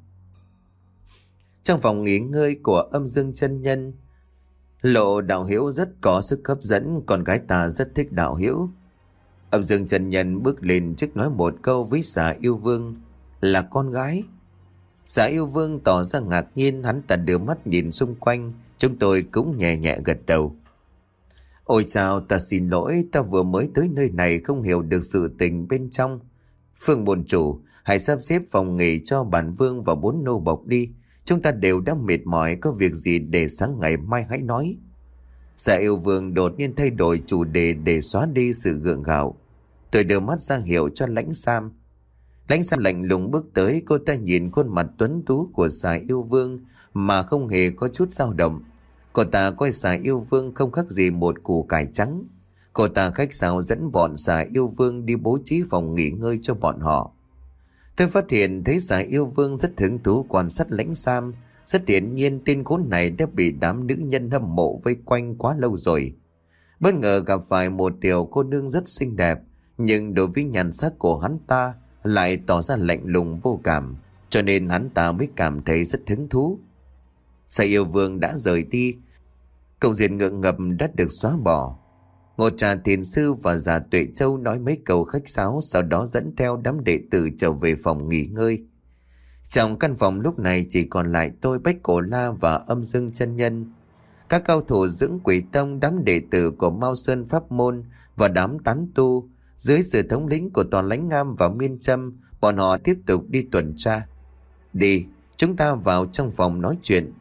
Trong phòng nghỉ ngơi của Âm Dương chân nhân, Lộ Đạo Hiếu rất có sức hấp dẫn, con gái ta rất thích Đạo Hiếu. Âm Dương chân nhân bước lên trước nói một câu với Xà Yêu Vương: Là con gái? Xà Yêu Vương tỏ ra ngạc nhiên, hắn ta đưa mắt nhìn xung quanh, chúng tôi cũng nhẹ nhẹ gật đầu. Ôi chào, ta xin lỗi, ta vừa mới tới nơi này không hiểu được sự tình bên trong. Phương bồn chủ, hãy sắp xếp phòng nghỉ cho bản vương và bốn nô bộc đi. Chúng ta đều đã mệt mỏi, có việc gì để sáng ngày mai hãy nói. Xà Yêu Vương đột nhiên thay đổi chủ đề để xóa đi sự gượng gạo. Tôi đưa mắt ra hiệu cho Lãnh Sam. Lãnh Sam lạnh lùng bước tới, cô ta nhìn khuôn mặt tuấn tú của Xà Yêu Vương mà không hề có chút dao động. Cô ta coi Xà Yêu Vương không khác gì một củ cải trắng. Cô ta khách sáo dẫn bọn Xà Yêu Vương đi bố trí phòng nghỉ ngơi cho bọn họ. Tôi phát hiện thấy Xà Yêu Vương rất hứng thú quan sát Lãnh Sam. Rất hiển nhiên tên khốn này đã bị đám nữ nhân hâm mộ vây quanh quá lâu rồi. Bất ngờ gặp phải một tiểu cô nương rất xinh đẹp, nhưng đối với nhan sắc của hắn ta lại tỏ ra lạnh lùng vô cảm, cho nên hắn ta mới cảm thấy rất hứng thú. Xà Yêu Vương đã rời đi, công diện ngượng ngập đã được xóa bỏ. Ngô Trà Thiền Sư và Già Tuệ Châu nói mấy câu khách sáo, sau đó dẫn theo đám đệ tử trở về phòng nghỉ ngơi. Trong căn phòng lúc này chỉ còn lại tôi, Bách Cổ La và Âm Dương chân nhân. Các cao thủ dưỡng Quỷ Tông, đám đệ tử của Mao Sơn Pháp Môn và đám tán tu dưới sự thống lĩnh của Toàn Lãnh Ngam và Miên Châm, bọn họ tiếp tục đi tuần tra. Đi, chúng ta vào trong phòng nói chuyện.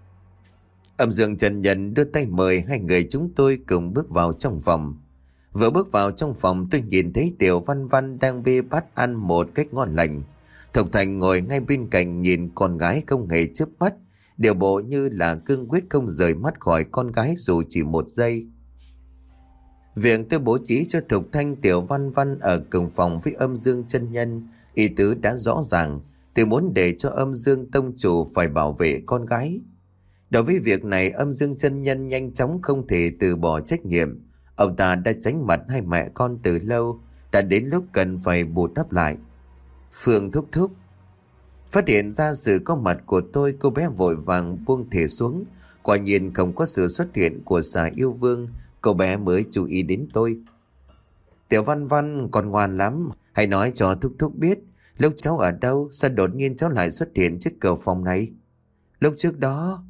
Âm Dương chân nhân đưa tay mời hai người chúng tôi cùng bước vào trong phòng. Vừa bước vào trong phòng, tôi nhìn thấy Tiểu Văn Văn đang bê bát ăn một cách ngon lành. Thục Thành ngồi ngay bên cạnh nhìn con gái không hề chớp mắt, điều bộ như là cương quyết không rời mắt khỏi con gái dù chỉ một giây. Việc tôi bố trí cho Thục Thanh Tiểu Văn Văn ở cùng phòng với Âm Dương chân nhân, ý tứ đã rõ ràng. Tôi muốn để cho Âm Dương tông chủ phải bảo vệ con gái. Đối với việc này, Âm Dương chân nhân nhanh chóng không thể từ bỏ trách nhiệm. Ông ta đã tránh mặt hai mẹ con từ lâu, đã đến lúc cần phải bù đắp lại. Phương thúc thúc. Phát hiện ra sự có mặt của tôi, cô bé vội vàng buông thìa xuống. Quả nhiên không có sự xuất hiện của Xà Yêu Vương, cô bé mới chú ý đến tôi. Tiểu Văn Văn còn ngoan lắm, hãy nói cho thúc thúc biết lúc cháu ở đâu, sao đột nhiên cháu lại xuất hiện trước cửa phòng này. Lúc trước đó...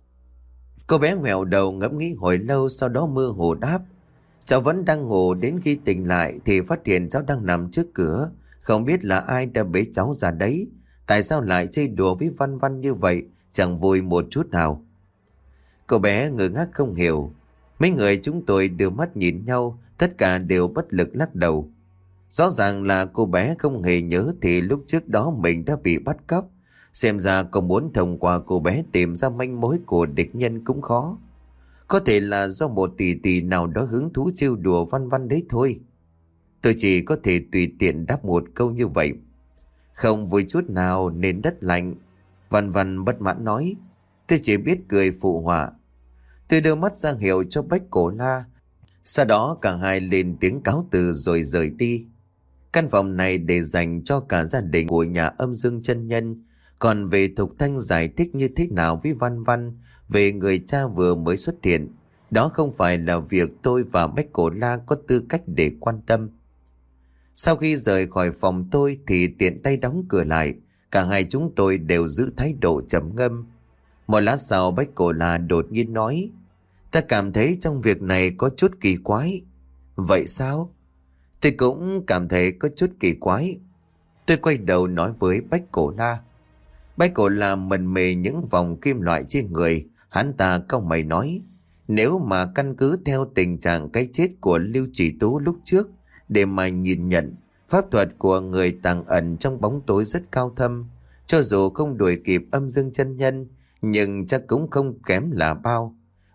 Cô bé ngoẹo đầu ngẫm nghĩ hồi lâu, sau đó mơ hồ đáp. Cháu vẫn đang ngủ, đến khi tỉnh lại thì phát hiện cháu đang nằm trước cửa. Không biết là ai đã bế cháu ra đấy. Tại sao lại chơi đùa với Văn Văn như vậy, chẳng vui một chút nào. Cô bé ngơ ngác không hiểu. Mấy người chúng tôi đưa mắt nhìn nhau, tất cả đều bất lực lắc đầu. Rõ ràng là cô bé không hề nhớ thì lúc trước đó mình đã bị bắt cóc. Xem ra còn muốn thông qua cô bé tìm ra manh mối của địch nhân cũng khó. Có thể là do một tỷ tỷ nào đó hứng thú trêu đùa Văn Văn đấy thôi. Tôi chỉ có thể tùy tiện đáp một câu như vậy. Không vui chút nào nên đất lạnh. Văn Văn bất mãn nói. Tôi chỉ biết cười phụ họa. Tôi đưa mắt ra hiệu cho Bách Cổ La. Sau đó cả hai lên tiếng cáo từ rồi rời đi. Căn phòng này để dành cho cả gia đình của nhà Âm Dương chân nhân. Còn về Thục Thanh giải thích như thế nào với Văn Văn về người cha vừa mới xuất hiện, đó không phải là việc tôi và Bách Cổ La có tư cách để quan tâm. Sau khi rời khỏi phòng tôi thì tiện tay đóng cửa lại, cả hai chúng tôi đều giữ thái độ trầm ngâm. Một lát sau Bách Cổ La đột nhiên nói, ta cảm thấy trong việc này có chút kỳ quái. Vậy sao? Tôi cũng cảm thấy có chút kỳ quái. Tôi quay đầu nói với Bách Cổ La. Bách Cổ La mần mề những vòng kim loại trên người, hắn ta cau mày nói, nếu mà căn cứ theo tình trạng cái chết của Lưu Chỉ Tú lúc trước để mà nhìn nhận, pháp thuật của người tàng ẩn trong bóng tối rất cao thâm, cho dù không đuổi kịp Âm Dương chân nhân, nhưng chắc cũng không kém là bao.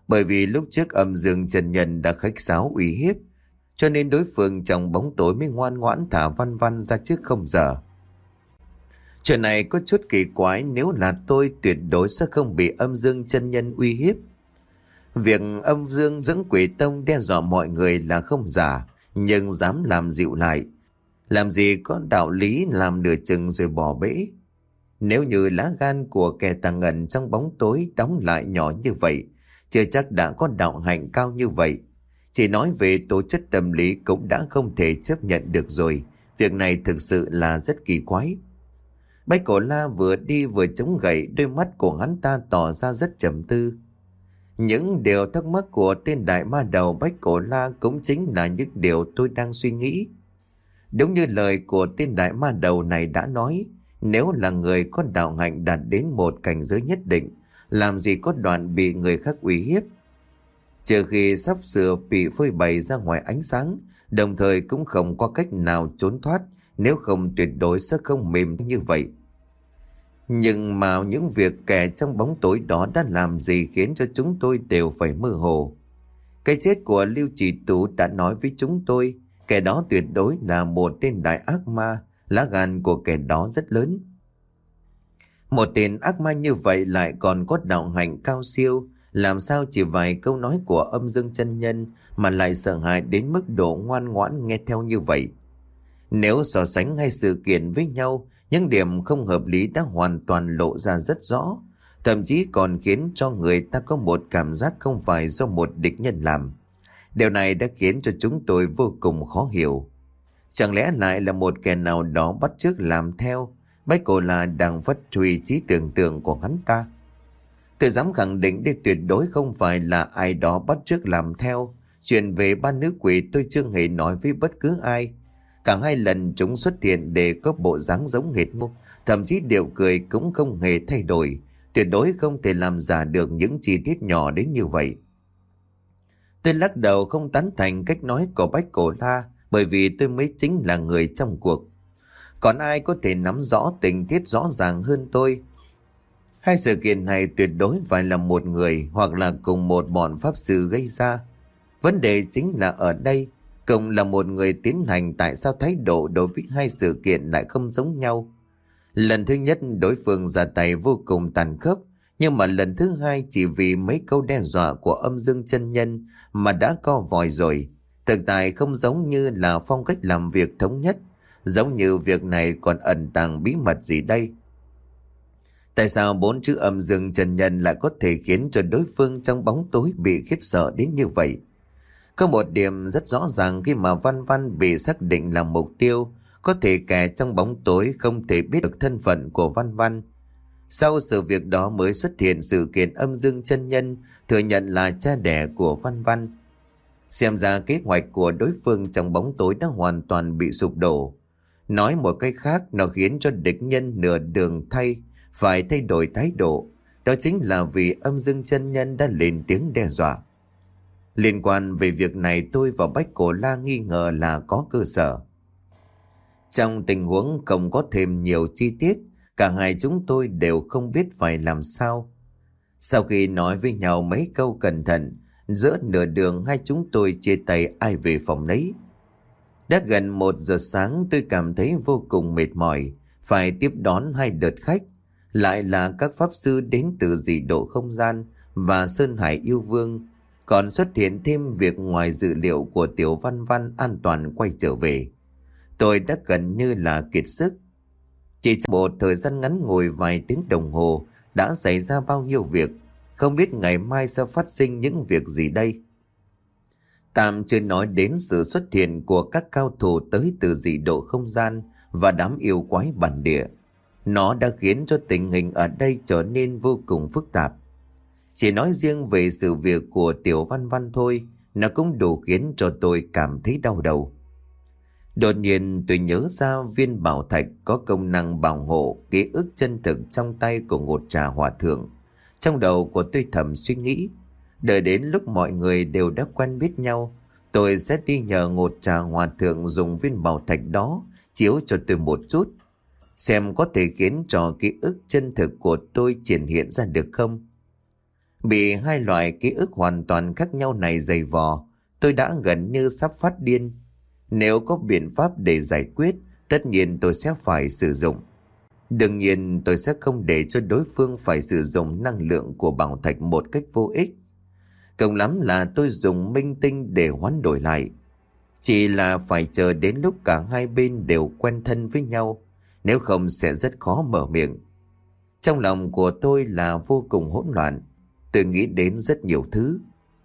Bởi vì lúc trước âm dương chân nhân đã khách sáo uy hiếp, cho nên đối phương trong bóng tối mới ngoan ngoãn thả Văn Văn ra trước không giờ. Chuyện này có chút kỳ quái, nếu là tôi tuyệt đối sẽ không bị âm dương chân nhân uy hiếp. Việc âm dương dẫn quỷ tông đe dọa mọi người là không giả, nhưng dám làm dịu lại. Làm gì có đạo lý làm nửa chừng rồi bỏ bể. Nếu như lá gan của kẻ tàng ngần trong bóng tối đóng lại nhỏ như vậy, chưa chắc đã có đạo hạnh cao như vậy. Chỉ nói về tố chất tâm lý cũng đã không thể chấp nhận được rồi. Việc này thực sự là rất kỳ quái. Bách Cổ La vừa đi vừa chống gậy, đôi mắt của hắn ta tỏ ra rất trầm tư. Những điều thắc mắc của tên đại ma đầu Bách Cổ La cũng chính là những điều tôi đang suy nghĩ. Đúng như lời của tên đại ma đầu này đã nói, nếu là người có đạo hạnh đạt đến một cảnh giới nhất định, làm gì có đoạn bị người khác uy hiếp. Trừ khi sắp sửa bị phơi bày ra ngoài ánh sáng, đồng thời cũng không có cách nào trốn thoát, nếu không tuyệt đối sẽ không mềm như vậy. Nhưng mà những việc kẻ trong bóng tối đó đã làm gì khiến cho chúng tôi đều phải mơ hồ. Cái chết của Lưu Chỉ Tú đã nói với chúng tôi, kẻ đó tuyệt đối là một tên đại ác ma, lá gan của kẻ đó rất lớn. Một tên ác ma như vậy lại còn có đạo hạnh cao siêu, làm sao chỉ vài câu nói của âm dương chân nhân mà lại sợ hãi đến mức độ ngoan ngoãn nghe theo như vậy. Nếu so sánh hai sự kiện với nhau, những điểm không hợp lý đã hoàn toàn lộ ra rất rõ, thậm chí còn khiến cho người ta có một cảm giác không phải do một địch nhân làm. Điều này đã khiến cho chúng tôi vô cùng khó hiểu. Chẳng lẽ lại là một kẻ nào đó bắt chước làm theo? Bách Cổ La đang phát huy trí tưởng tượng của hắn ta. Tôi dám khẳng định đây tuyệt đối không phải là ai đó bắt chước làm theo. Chuyện về ba nữ quỷ tôi chưa hề nói với bất cứ ai. Cả hai lần chúng xuất hiện để có bộ dáng giống hệt nhau, thậm chí điệu cười cũng không hề thay đổi. Tuyệt đối không thể làm giả được những chi tiết nhỏ đến như vậy. Tôi lắc đầu không tán thành cách nói của Bách Cổ La, bởi vì tôi mới chính là người trong cuộc. Còn ai có thể nắm rõ tình tiết rõ ràng hơn tôi? Hai sự kiện này tuyệt đối phải là một người hoặc là cùng một bọn pháp sư gây ra. Vấn đề chính là ở đây, cùng là một người tiến hành, tại sao thái độ đối với hai sự kiện lại không giống nhau? Lần thứ nhất đối phương ra tay vô cùng tàn khốc, nhưng mà lần thứ hai chỉ vì mấy câu đe dọa của âm dương chân nhân mà đã co vòi rồi. Thực tại không giống như là phong cách làm việc thống nhất, giống như việc này còn ẩn tàng bí mật gì đây? Tại sao bốn chữ âm dương chân nhân lại có thể khiến cho đối phương trong bóng tối bị khiếp sợ đến như vậy? Có một điểm rất rõ ràng, khi mà Văn Văn bị xác định là mục tiêu, có thể kẻ trong bóng tối không thể biết được thân phận của Văn Văn. Sau sự việc đó mới xuất hiện sự kiện âm dương chân nhân thừa nhận là cha đẻ của Văn Văn. Xem ra kế hoạch của đối phương trong bóng tối đã hoàn toàn bị sụp đổ. Nói một cách khác, nó khiến cho địch nhân nửa đường thay phải thay đổi thái độ. Đó chính là vì âm dương chân nhân đã lên tiếng đe dọa. Liên quan về việc này, tôi và Bách Cổ La nghi ngờ là có cơ sở. Trong tình huống không có thêm nhiều chi tiết, cả hai chúng tôi đều không biết phải làm sao. Sau khi nói với nhau mấy câu cẩn thận, giữa nửa đường hai chúng tôi chia tay ai về phòng nấy. Đã gần một giờ sáng, tôi cảm thấy vô cùng mệt mỏi, phải tiếp đón hai đợt khách, lại là các pháp sư đến từ dị độ không gian và Sơn Hải Yêu Vương. Còn xuất hiện thêm việc ngoài dự liệu của Tiểu Văn Văn an toàn quay trở về. Tôi đã gần như là kiệt sức. Chỉ trong một thời gian ngắn ngồi vài tiếng đồng hồ đã xảy ra bao nhiêu việc, không biết ngày mai sẽ phát sinh những việc gì đây. Tạm chưa nói đến sự xuất hiện của các cao thủ tới từ dị độ không gian và đám yêu quái bản địa. Nó đã khiến cho tình hình ở đây trở nên vô cùng phức tạp. Chỉ nói riêng về sự việc của Tiểu Văn Văn thôi, nó cũng đủ khiến cho tôi cảm thấy đau đầu. Đột nhiên tôi nhớ ra viên bảo thạch có công năng bảo hộ ký ức chân thực trong tay của Ngột Trà Hòa Thượng. Trong đầu của tôi thầm suy nghĩ, đợi đến lúc mọi người đều đã quen biết nhau, tôi sẽ đi nhờ Ngột Trà Hòa Thượng dùng viên bảo thạch đó chiếu cho tôi một chút, xem có thể khiến cho ký ức chân thực của tôi triển hiện ra được không. Bị hai loại ký ức hoàn toàn khác nhau này dày vò, tôi đã gần như sắp phát điên. Nếu có biện pháp để giải quyết, tất nhiên tôi sẽ phải sử dụng. Đương nhiên tôi sẽ không để cho đối phương phải sử dụng năng lượng của bảo thạch một cách vô ích. Cộng lắm là tôi dùng minh tinh để hoán đổi lại. Chỉ là phải chờ đến lúc cả hai bên đều quen thân với nhau, nếu không sẽ rất khó mở miệng. Trong lòng của tôi là vô cùng hỗn loạn. Tôi nghĩ đến rất nhiều thứ.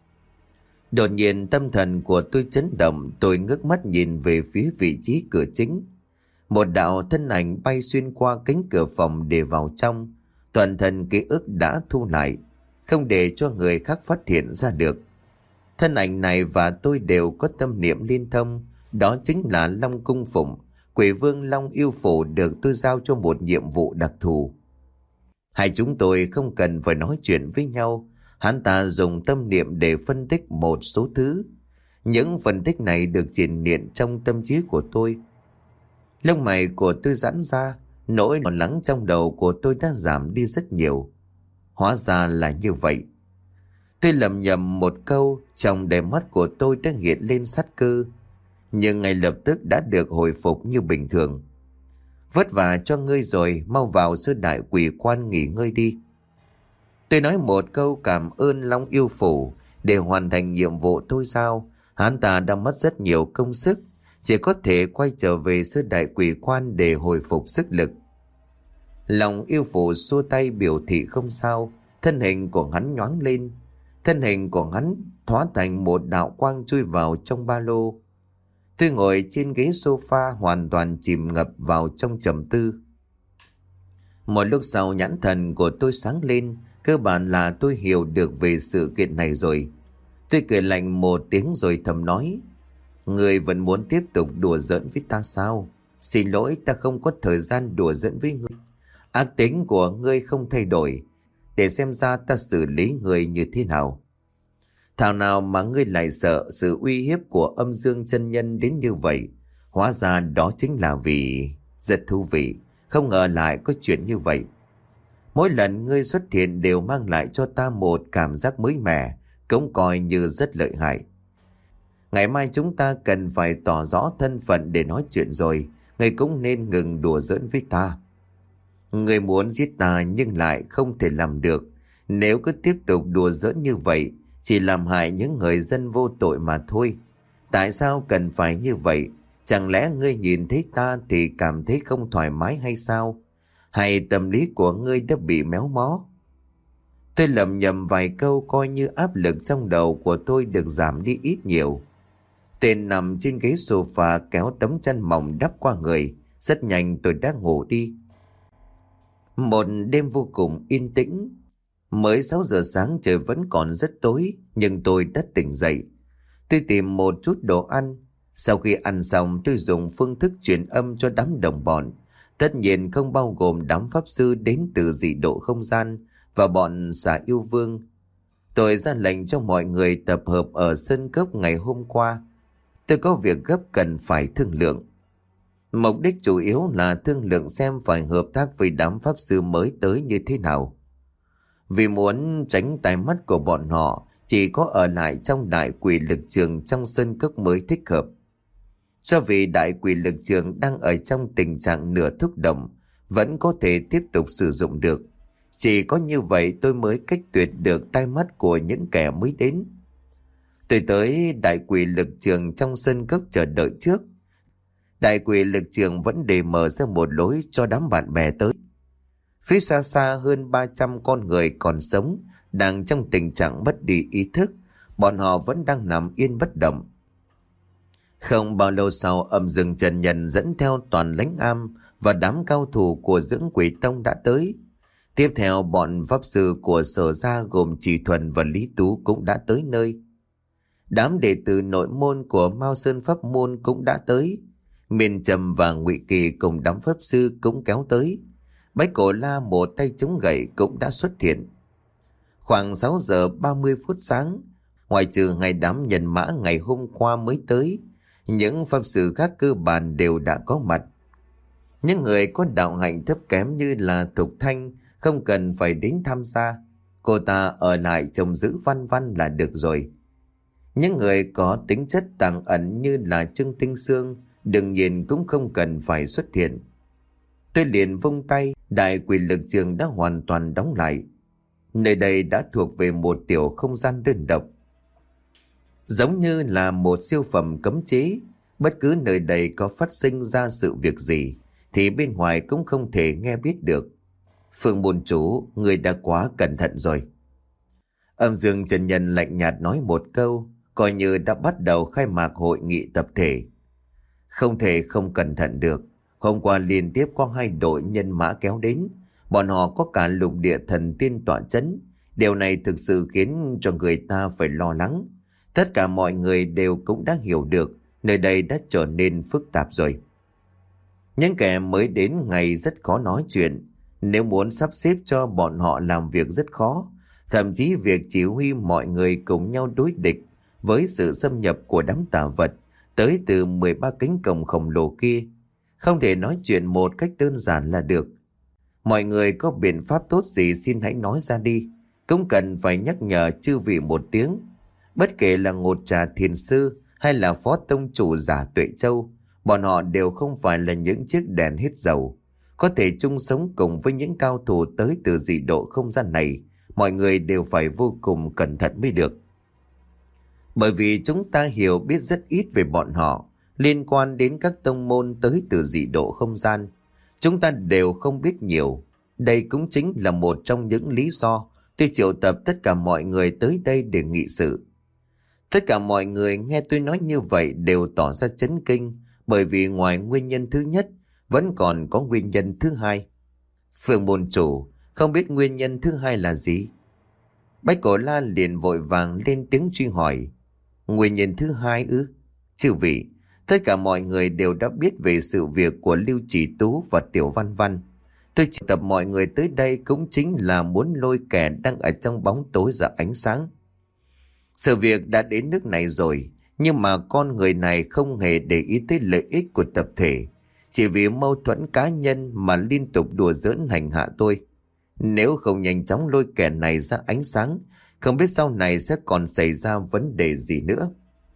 Đột nhiên tâm thần của tôi chấn động. Tôi ngước mắt nhìn về phía vị trí cửa chính. Một đạo thân ảnh bay xuyên qua cánh cửa phòng để vào trong. Toàn thân ký ức đã thu lại, không để cho người khác phát hiện ra được. Thân ảnh này và tôi đều có tâm niệm liên thông. Đó chính là Long Cung Phụng, Quỷ Vương Long Yêu Phủ, được tôi giao cho một nhiệm vụ đặc thù. Hai chúng tôi không cần phải nói chuyện với nhau. Hắn ta dùng tâm niệm để phân tích một số thứ. Những phân tích này được triển hiện trong tâm trí của tôi. Lông mày của tôi giãn ra, nỗi lo lắng trong đầu của tôi đã giảm đi rất nhiều. Hóa ra là như vậy. Tôi lẩm nhẩm một câu, trong đôi mắt của tôi đã hiện lên sát cơ, nhưng ngay lập tức đã được hồi phục như bình thường. Vất vả cho ngươi rồi, mau vào sư đại quỷ quan nghỉ ngơi đi. Tôi nói một câu cảm ơn Long Yêu Phủ. Để hoàn thành nhiệm vụ tôi giao, hắn ta đã mất rất nhiều công sức, chỉ có thể quay trở về sư đại quỷ quan để hồi phục sức lực. Long Yêu Phủ xua tay biểu thị không sao. Thân hình của hắn nhoáng lên. Thân hình của hắn hóa thành một đạo quang chui vào trong ba lô. Tôi ngồi trên ghế sofa hoàn toàn chìm ngập vào trong trầm tư. Một lúc sau nhãn thần của tôi sáng lên. Cơ bản là tôi hiểu được về sự kiện này rồi. Tôi cười lạnh một tiếng rồi thầm nói: Ngươi vẫn muốn tiếp tục đùa giỡn với ta sao? Xin lỗi, ta không có thời gian đùa giỡn với ngươi. Ác tính của ngươi không thay đổi, để xem ra ta xử lý ngươi như thế nào. Thảo nào mà ngươi lại sợ sự uy hiếp của âm dương chân nhân đến như vậy. Hóa ra đó chính là vì... Rất thú vị, không ngờ lại có chuyện như vậy. Mỗi lần ngươi xuất hiện đều mang lại cho ta một cảm giác mới mẻ, cũng coi như rất lợi hại. Ngày mai chúng ta cần phải tỏ rõ thân phận để nói chuyện rồi. Ngươi cũng nên ngừng đùa giỡn với ta. Ngươi muốn giết ta nhưng lại không thể làm được. Nếu cứ tiếp tục đùa giỡn như vậy, chỉ làm hại những người dân vô tội mà thôi. Tại sao cần phải như vậy? Chẳng lẽ ngươi nhìn thấy ta thì cảm thấy không thoải mái hay sao? Hay tâm lý của ngươi đã bị méo mó? Tôi lẩm nhẩm vài câu coi như áp lực trong đầu của tôi được giảm đi ít nhiều. Tên nằm trên ghế sofa kéo tấm chăn mỏng đắp qua người. Rất nhanh tôi đã ngủ đi. Một đêm vô cùng yên tĩnh. Mới sáu giờ sáng trời vẫn còn rất tối, nhưng tôi đã tỉnh dậy. Tôi tìm một chút đồ ăn. Sau khi ăn xong tôi dùng phương thức truyền âm cho đám đồng bọn. Tất nhiên không bao gồm đám pháp sư đến từ dị độ không gian và bọn xà yêu vương. Tôi ra lệnh cho mọi người tập hợp ở sân cốc ngày hôm qua. Tôi có việc gấp cần phải thương lượng. Mục đích chủ yếu là thương lượng xem phải hợp tác với đám pháp sư mới tới như thế nào. Vì muốn tránh tai mắt của bọn họ, chỉ có ở lại trong đại quỷ lực trường trong sân cốc mới thích hợp. Do vì đại quỷ lực trường đang ở trong tình trạng nửa thúc động, vẫn có thể tiếp tục sử dụng được. Chỉ có như vậy tôi mới cách tuyệt được tai mắt của những kẻ mới đến. Tôi tới đại quỷ lực trường trong sân cốc chờ đợi trước. Đại quỷ lực trường vẫn để mở ra một lối cho đám bạn bè tới. Phía xa xa hơn ba trăm con người còn sống, đang trong tình trạng mất đi ý thức. Bọn họ vẫn đang nằm yên bất động. Không bao lâu sau, âm dương chân nhân dẫn theo toàn lãnh am và đám cao thủ của dưỡng quỷ tông đã tới. Tiếp theo bọn pháp sư của sở gia gồm Chỉ Thuần và Lý Tú cũng đã tới nơi. Đám đệ tử nội môn của Mao Sơn Pháp Môn cũng đã tới. Miền Trầm và Ngụy Kỳ cùng đám pháp sư cũng kéo tới. Bách Cổ La một tay chống gậy cũng đã xuất hiện. Khoảng sáu giờ ba mươi phút sáng, ngoài trừ ngày đám nhân mã ngày hôm qua mới tới, những pháp sư khác cơ bản đều đã có mặt. Những người có đạo hạnh thấp kém như là Thục Thanh không cần phải đến tham gia. cô ta ở lại trông giữ Văn Văn là được rồi. Những người có tính chất tàng ẩn như là Trương Tinh Sương đương nhiên cũng không cần phải xuất hiện. Tôi liền vung tay, đại quỷ lực trường đã hoàn toàn đóng lại. Nơi đây đã thuộc về một tiểu không gian đơn độc, giống như là một siêu phẩm cấm chế. Bất cứ nơi đây có phát sinh ra sự việc gì thì bên ngoài cũng không thể nghe biết được. Phương môn chủ, người đã quá cẩn thận rồi. Âm Dương chân nhân lạnh nhạt nói một câu, coi như đã bắt đầu khai mạc hội nghị tập thể. Không thể không cẩn thận được. Hôm qua liên tiếp có hai đội nhân mã kéo đến, bọn họ có cả lục địa thần tiên tọa chấn. Điều này thực sự khiến cho người ta phải lo lắng. Tất cả mọi người đều cũng đã hiểu được nơi đây đã trở nên phức tạp rồi. Những kẻ mới đến ngày rất khó nói chuyện. Nếu muốn sắp xếp cho bọn họ làm việc rất khó. Thậm chí việc chỉ huy mọi người cùng nhau đối địch với sự xâm nhập của đám tà vật tới từ mười ba cánh cổng khổng lồ kia, không thể nói chuyện một cách đơn giản là được. Mọi người có biện pháp tốt gì xin hãy nói ra đi. Cũng cần phải nhắc nhở chư vị một tiếng. Bất kể là Ngột Trà Thiền Sư hay là Phó Tông Chủ Giả Tuệ Châu, bọn họ đều không phải là những chiếc đèn hết dầu. Có thể chung sống cùng với những cao thủ tới từ dị độ không gian này, mọi người đều phải vô cùng cẩn thận mới được. Bởi vì chúng ta hiểu biết rất ít về bọn họ, liên quan đến các tông môn tới từ dị độ không gian. Chúng ta đều không biết nhiều. Đây cũng chính là một trong những lý do tôi triệu tập tất cả mọi người tới đây để nghị sự. Tất cả mọi người nghe tôi nói như vậy đều tỏ ra chấn kinh, bởi vì ngoài nguyên nhân thứ nhất, vẫn còn có nguyên nhân thứ hai. Phương môn chủ, không biết nguyên nhân thứ hai là gì? Bách Cổ La liền vội vàng lên tiếng truy hỏi. Nguyên nhân thứ hai ư? Chư vị, tất cả mọi người đều đã biết về sự việc của Lưu Chỉ Tú và Tiểu Văn Văn. Tôi triệu tập mọi người tới đây cũng chính là muốn lôi kẻ đang ở trong bóng tối ra ánh sáng. Sự việc đã đến nước này rồi, nhưng mà con người này không hề để ý tới lợi ích của tập thể, chỉ vì mâu thuẫn cá nhân mà liên tục đùa giỡn hành hạ tôi. Nếu không nhanh chóng lôi kẻ này ra ánh sáng, không biết sau này sẽ còn xảy ra vấn đề gì nữa.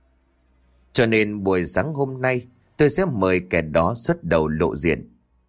Cho nên buổi sáng hôm nay, tôi sẽ mời kẻ đó xuất đầu lộ diện.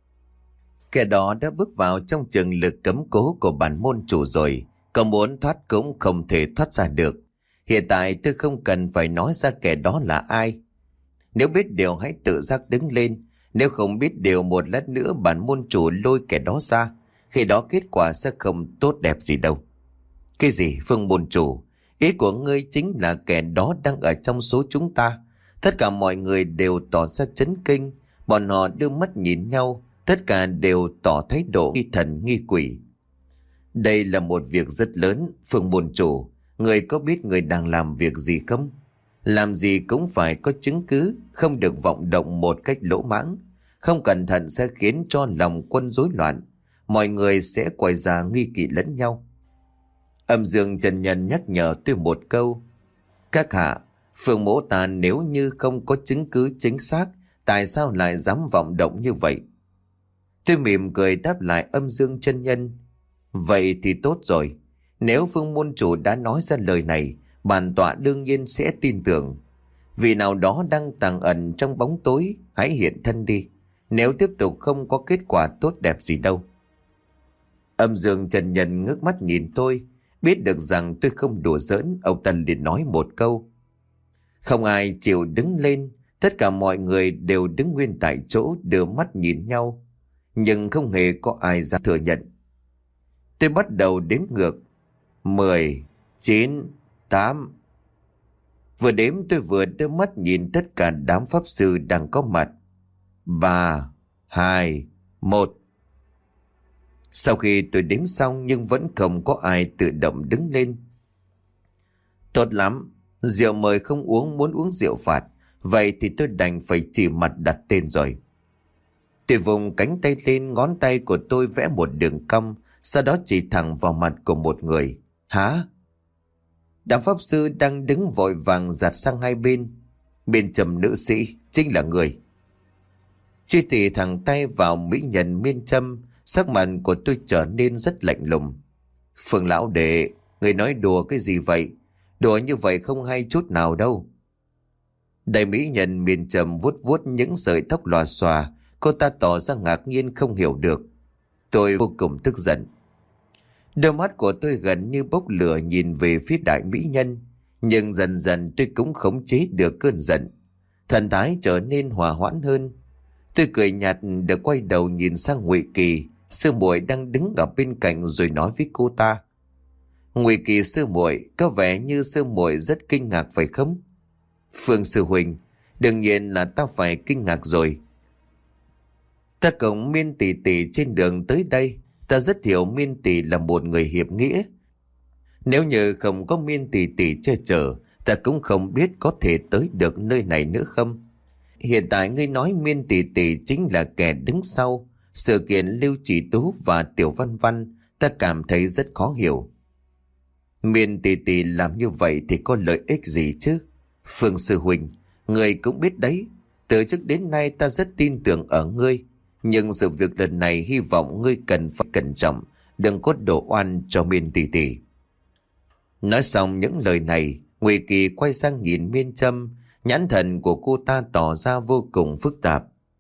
Kẻ đó đã bước vào trong trường lực cấm cố của bản môn chủ rồi, có muốn thoát cũng không thể thoát ra được. Hiện tại tôi không cần phải nói ra kẻ đó là ai. Nếu biết điều hãy tự giác đứng lên, nếu không biết điều một lát nữa bản môn chủ lôi kẻ đó ra, khi đó kết quả sẽ không tốt đẹp gì đâu. Cái gì Phương môn chủ? Ý của ngươi chính là kẻ đó đang ở trong số chúng ta. Tất cả mọi người đều tỏ ra chấn kinh, bọn họ đưa mắt nhìn nhau, tất cả đều tỏ thái độ nghi thần nghi quỷ. Đây là một việc rất lớn, Phương môn chủ. Người có biết người đang làm việc gì không? Làm gì cũng phải có chứng cứ, không được vọng động một cách lỗ mãng. Không cẩn thận sẽ khiến cho lòng quân rối loạn. Mọi người sẽ quay ra nghi kỵ lẫn nhau. Âm Dương chân nhân nhắc nhở tôi một câu. Các hạ, Phương mỗ ta nếu như không có chứng cứ chính xác, tại sao lại dám vọng động như vậy? Tôi mỉm cười đáp lại Âm Dương chân nhân. Vậy thì tốt rồi. Nếu Phương môn chủ đã nói ra lời này, bản tọa đương nhiên sẽ tin tưởng. Vì nào đó đang tàng ẩn trong bóng tối, hãy hiện thân đi. Nếu tiếp tục không có kết quả tốt đẹp gì đâu. Âm Dương chân nhân ngước mắt nhìn tôi, biết được rằng tôi không đùa giỡn, ông ta liền nói một câu. Không ai chịu đứng lên, tất cả mọi người đều đứng nguyên tại chỗ đưa mắt nhìn nhau, nhưng không hề có ai ra thừa nhận. Tôi bắt đầu đếm ngược. Mười, chín, tám. Vừa đếm tôi vừa đưa mắt nhìn tất cả đám pháp sư đang có mặt. Ba, hai, một. Sau khi tôi đếm xong nhưng vẫn không có ai tự động đứng lên. Tốt lắm, rượu mời không uống, muốn uống rượu phạt. Vậy thì tôi đành phải chỉ mặt đặt tên rồi. Tôi vùng cánh tay lên, ngón tay của tôi vẽ một đường cong, sau đó chỉ thẳng vào mặt của một người. Hả? Đám pháp sư đang đứng vội vàng giạt sang hai bên. Bên trầm nữ sĩ chính là người. Truy tỉ thẳng tay vào mỹ nhân miên châm, sắc mặt của tôi trở nên rất lạnh lùng. Phương lão đệ, người nói đùa cái gì vậy? Đùa như vậy không hay chút nào đâu. Đại mỹ nhân miền trầm vuốt vuốt những sợi tóc lòa xòa, cô ta tỏ ra ngạc nhiên không hiểu được. Tôi vô cùng tức giận. Đôi mắt của tôi gần như bốc lửa nhìn về phía đại mỹ nhân, nhưng dần dần tôi cũng khống chế được cơn giận. Thần thái trở nên hòa hoãn hơn. Tôi cười nhạt được quay đầu nhìn sang Ngụy Kỳ, sư muội đang đứng ở bên cạnh rồi nói với cô ta. Ngụy Kỳ sư muội, có vẻ như sư muội rất kinh ngạc phải không? Phương sư huynh, đương nhiên là ta phải kinh ngạc rồi. Ta cùng Miên tỷ tỷ trên đường tới đây, ta rất hiểu Miên tỷ là một người hiệp nghĩa. Nếu như không có Miên tỷ tỷ che chở, ta cũng không biết có thể tới được nơi này nữa không. Hiện tại ngươi nói Miên tỷ tỷ chính là kẻ đứng sau sự kiện Lưu Chỉ Tú và Tiểu Văn Văn, ta cảm thấy rất khó hiểu. Miên tỷ tỷ làm như vậy thì có lợi ích gì chứ? Phương sư huynh, ngươi cũng biết đấy, từ trước đến nay ta rất tin tưởng ở ngươi, nhưng sự việc lần này hy vọng ngươi cần phải cẩn trọng, đừng có đổ oan cho Miên tỷ tỷ. Nói xong những lời này, Ngụy Kỳ quay sang nhìn Miên Trâm, nhãn thần của cô ta tỏ ra vô cùng phức tạp.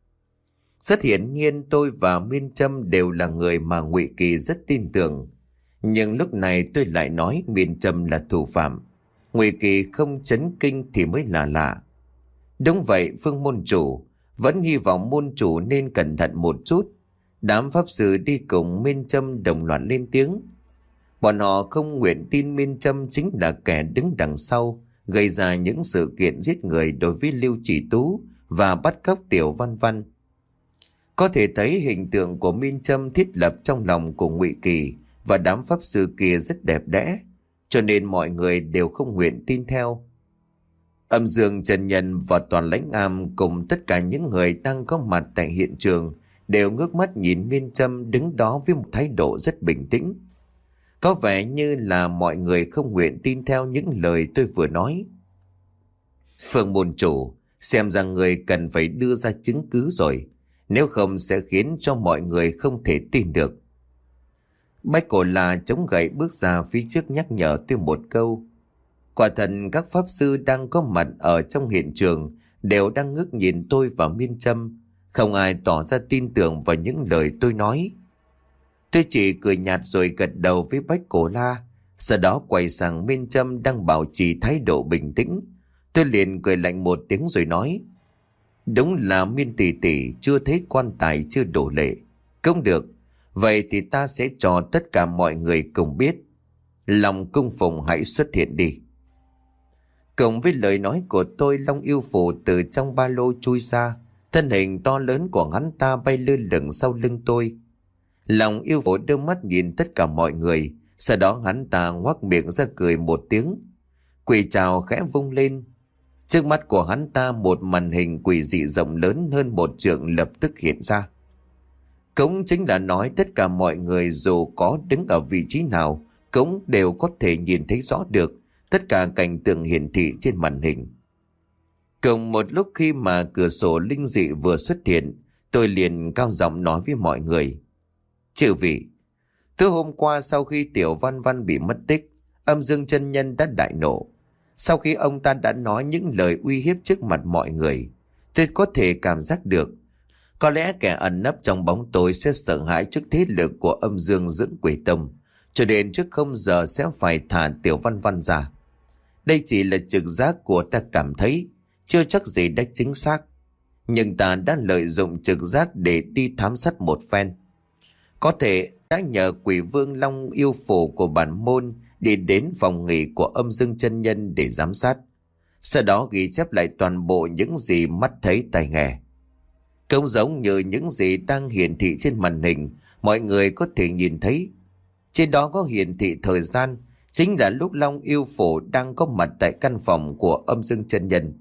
Rất hiển nhiên tôi và Miên Trâm đều là người mà Ngụy Kỳ rất tin tưởng, nhưng lúc này tôi lại nói Miên Trâm là thủ phạm. Ngụy Kỳ không chấn kinh thì mới là lạ. Đúng vậy, Phương môn chủ, vẫn hy vọng môn chủ nên cẩn thận một chút. Đám pháp sư đi cùng Miên Trâm đồng loạt lên tiếng. Bọn họ không nguyện tin Miên Trâm chính là kẻ đứng đằng sau, gây ra những sự kiện giết người đối với Lưu Chỉ Tú và bắt cóc Tiểu Văn Văn. Có thể thấy hình tượng của Miên Trâm thiết lập trong lòng của Ngụy Kỳ và đám pháp sư kia rất đẹp đẽ, cho nên mọi người đều không nguyện tin theo. Âm Dương Chân Nhân và Toàn Lãnh Am cùng tất cả những người đang có mặt tại hiện trường đều ngước mắt nhìn Miên Trâm đứng đó với một thái độ rất bình tĩnh. Có vẻ như là mọi người không nguyện tin theo những lời tôi vừa nói. Phương môn chủ, xem ra người cần phải đưa ra chứng cứ rồi, nếu không sẽ khiến cho mọi người không thể tin được. Bách Cổ La chống gậy bước ra phía trước nhắc nhở tôi một câu. Quả thật các pháp sư đang có mặt ở trong hiện trường đều đang ngước nhìn tôi và Miên Trâm, không ai tỏ ra tin tưởng vào những lời tôi nói. Tôi chỉ cười nhạt rồi gật đầu với Bách Cổ La, sau đó quay sang Miên Trâm đang bảo trì thái độ bình tĩnh. Tôi liền cười lạnh một tiếng rồi nói, đúng là Miên tỷ tỷ chưa thấy quan tài chưa đổ lệ. Không được, vậy thì ta sẽ cho tất cả mọi người cùng biết. Lòng cung phụng hãy xuất hiện đi. Cùng với lời nói của tôi, Long Yêu Phù từ trong ba lô chui ra, thân hình to lớn của hắn ta bay lơ lửng sau lưng tôi. Long Yêu Phù đưa mắt nhìn tất cả mọi người, sau đó hắn ta ngoác miệng ra cười một tiếng. Quỷ trào khẽ vung lên. Trước mắt của hắn ta một màn hình quỷ dị rộng lớn hơn một trượng lập tức hiện ra. Cũng chính là nói tất cả mọi người dù có đứng ở vị trí nào cũng đều có thể nhìn thấy rõ được tất cả cảnh tượng hiển thị trên màn hình. Cùng một lúc khi mà cửa sổ linh dị vừa xuất hiện, tôi liền cao giọng nói với mọi người. Chư vị, từ hôm qua sau khi Tiểu Văn Văn bị mất tích, Âm Dương Chân Nhân đã đại nộ. Sau khi ông ta đã nói những lời uy hiếp trước mặt mọi người, tôi có thể cảm giác được có lẽ kẻ ẩn nấp trong bóng tối sẽ sợ hãi trước thế lực của Âm Dương Dưỡng Quỷ Tông, cho nên trước không giờ sẽ phải thả Tiểu Văn Văn ra. Đây chỉ là trực giác của ta cảm thấy, chưa chắc gì đã chính xác. Nhưng ta đã lợi dụng trực giác để đi thám sát một phen. Có thể đã nhờ Quỷ Vương Long Yêu Phù của bản môn đi đến phòng nghỉ của Âm Dương Chân Nhân để giám sát. Sau đó ghi chép lại toàn bộ những gì mắt thấy tai nghe. Cũng giống như những gì đang hiển thị trên màn hình, mọi người có thể nhìn thấy. Trên đó có hiển thị thời gian, chính là lúc Long Yêu Phù đang có mặt tại căn phòng của Âm Dương Chân Nhân.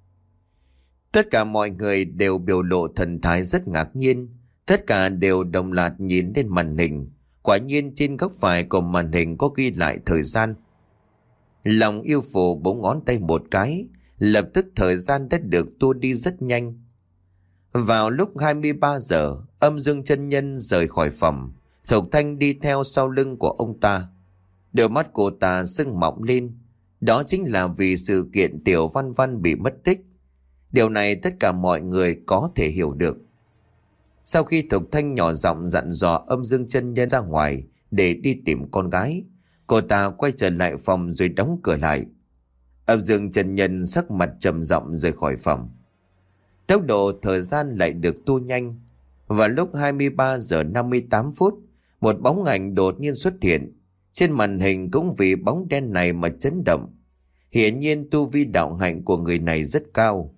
Tất cả mọi người đều biểu lộ thần thái rất ngạc nhiên. Tất cả đều đồng loạt nhìn lên màn hình. Quả nhiên trên góc phải của màn hình có ghi lại thời gian. Long Yêu Phù búng ngón tay một cái, lập tức thời gian đã được tua đi rất nhanh. Vào lúc hai mươi ba giờ, Âm Dương Chân Nhân rời khỏi phòng. Thục Thanh đi theo sau lưng của ông ta. Đôi mắt cô ta sưng mọng lên. Đó chính là vì sự kiện Tiểu Văn Văn bị mất tích. Điều này tất cả mọi người có thể hiểu được. Sau khi Thục Thanh nhỏ giọng dặn dò Âm Dương chân nhân ra ngoài để đi tìm con gái, cô ta quay trở lại phòng rồi đóng cửa lại. Âm Dương chân nhân sắc mặt trầm giọng rời khỏi phòng. Tốc độ thời gian lại được tua nhanh. Vào lúc hai mươi ba giờ năm mươi tám phút, một bóng ảnh đột nhiên xuất hiện. Trên màn hình cũng vì bóng đen này mà chấn động. Hiển nhiên tu vi đạo hạnh của người này rất cao.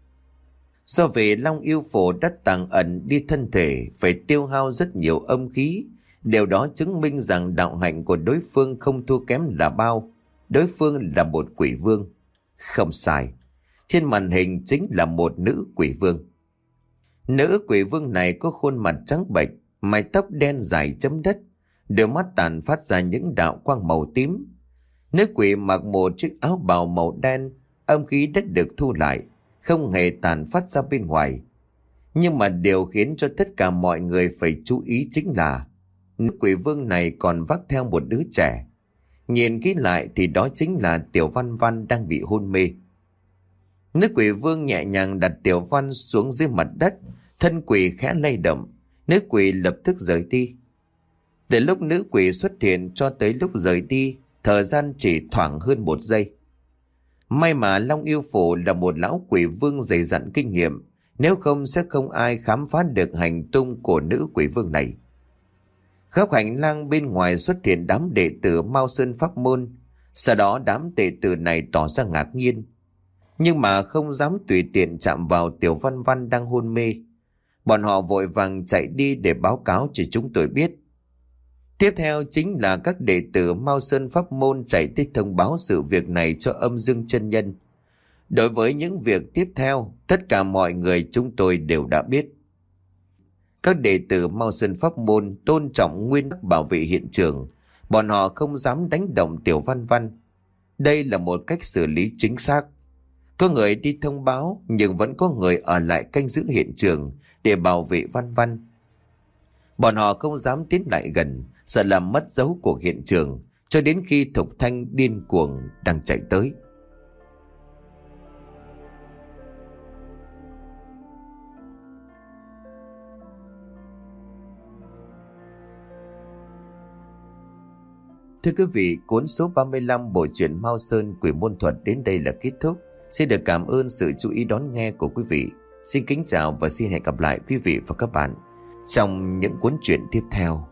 Do vì Long Yêu Phổ đã tàng ẩn đi thân thể, phải tiêu hao rất nhiều âm khí. Điều đó chứng minh rằng đạo hạnh của đối phương không thua kém là bao. Đối phương là một quỷ vương. Không sai. Trên màn hình chính là một nữ quỷ vương. Nữ quỷ vương này có khuôn mặt trắng bệch, mái tóc đen dài chấm đất, đôi mắt tàn phát ra những đạo quang màu tím. Nữ quỷ mặc một chiếc áo bào màu đen, âm khí đất được thu lại, không hề tàn phát ra bên ngoài. Nhưng mà điều khiến cho tất cả mọi người phải chú ý chính là nữ quỷ vương này còn vác theo một đứa trẻ. Nhìn kỹ lại thì đó chính là Tiểu Văn Văn đang bị hôn mê. Nữ quỷ vương nhẹ nhàng đặt Tiểu Văn xuống dưới mặt đất, thân quỷ khẽ lay động, nữ quỷ lập tức rời đi. Từ lúc nữ quỷ xuất hiện cho tới lúc rời đi, thời gian chỉ thoảng hơn một giây. May mà Long Yêu Phủ là một lão quỷ vương dày dặn kinh nghiệm, nếu không sẽ không ai khám phá được hành tung của nữ quỷ vương này. Khắp hành lang bên ngoài xuất hiện đám đệ tử Mao Sơn Pháp Môn. Sau đó đám đệ tử này tỏ ra ngạc nhiên, nhưng mà không dám tùy tiện chạm vào Tiểu Văn Văn đang hôn mê. Bọn họ vội vàng chạy đi để báo cáo cho chúng tôi biết. Tiếp theo chính là các đệ tử Mao Sơn Pháp Môn chạy tới thông báo sự việc này cho Âm Dương chân nhân. Đối với những việc tiếp theo, tất cả mọi người chúng tôi đều đã biết. Các đệ tử Mao Sơn Pháp Môn tôn trọng nguyên tắc bảo vệ hiện trường. Bọn họ không dám đánh động Tiểu Văn Văn. Đây là một cách xử lý chính xác. Có người đi thông báo, nhưng vẫn có người ở lại canh giữ hiện trường để bảo vệ Văn Văn. Bọn họ không dám tiến lại gần, sợ làm mất dấu của hiện trường, cho đến khi Thục Thanh điên cuồng đang chạy tới. Thưa quý vị, cuốn số ba mươi lăm bộ truyện Mao Sơn Quỷ Môn Thuật đến đây là kết thúc. Xin được cảm ơn sự chú ý đón nghe của quý vị. Xin kính chào và xin hẹn gặp lại quý vị và các bạn trong những cuốn truyện tiếp theo.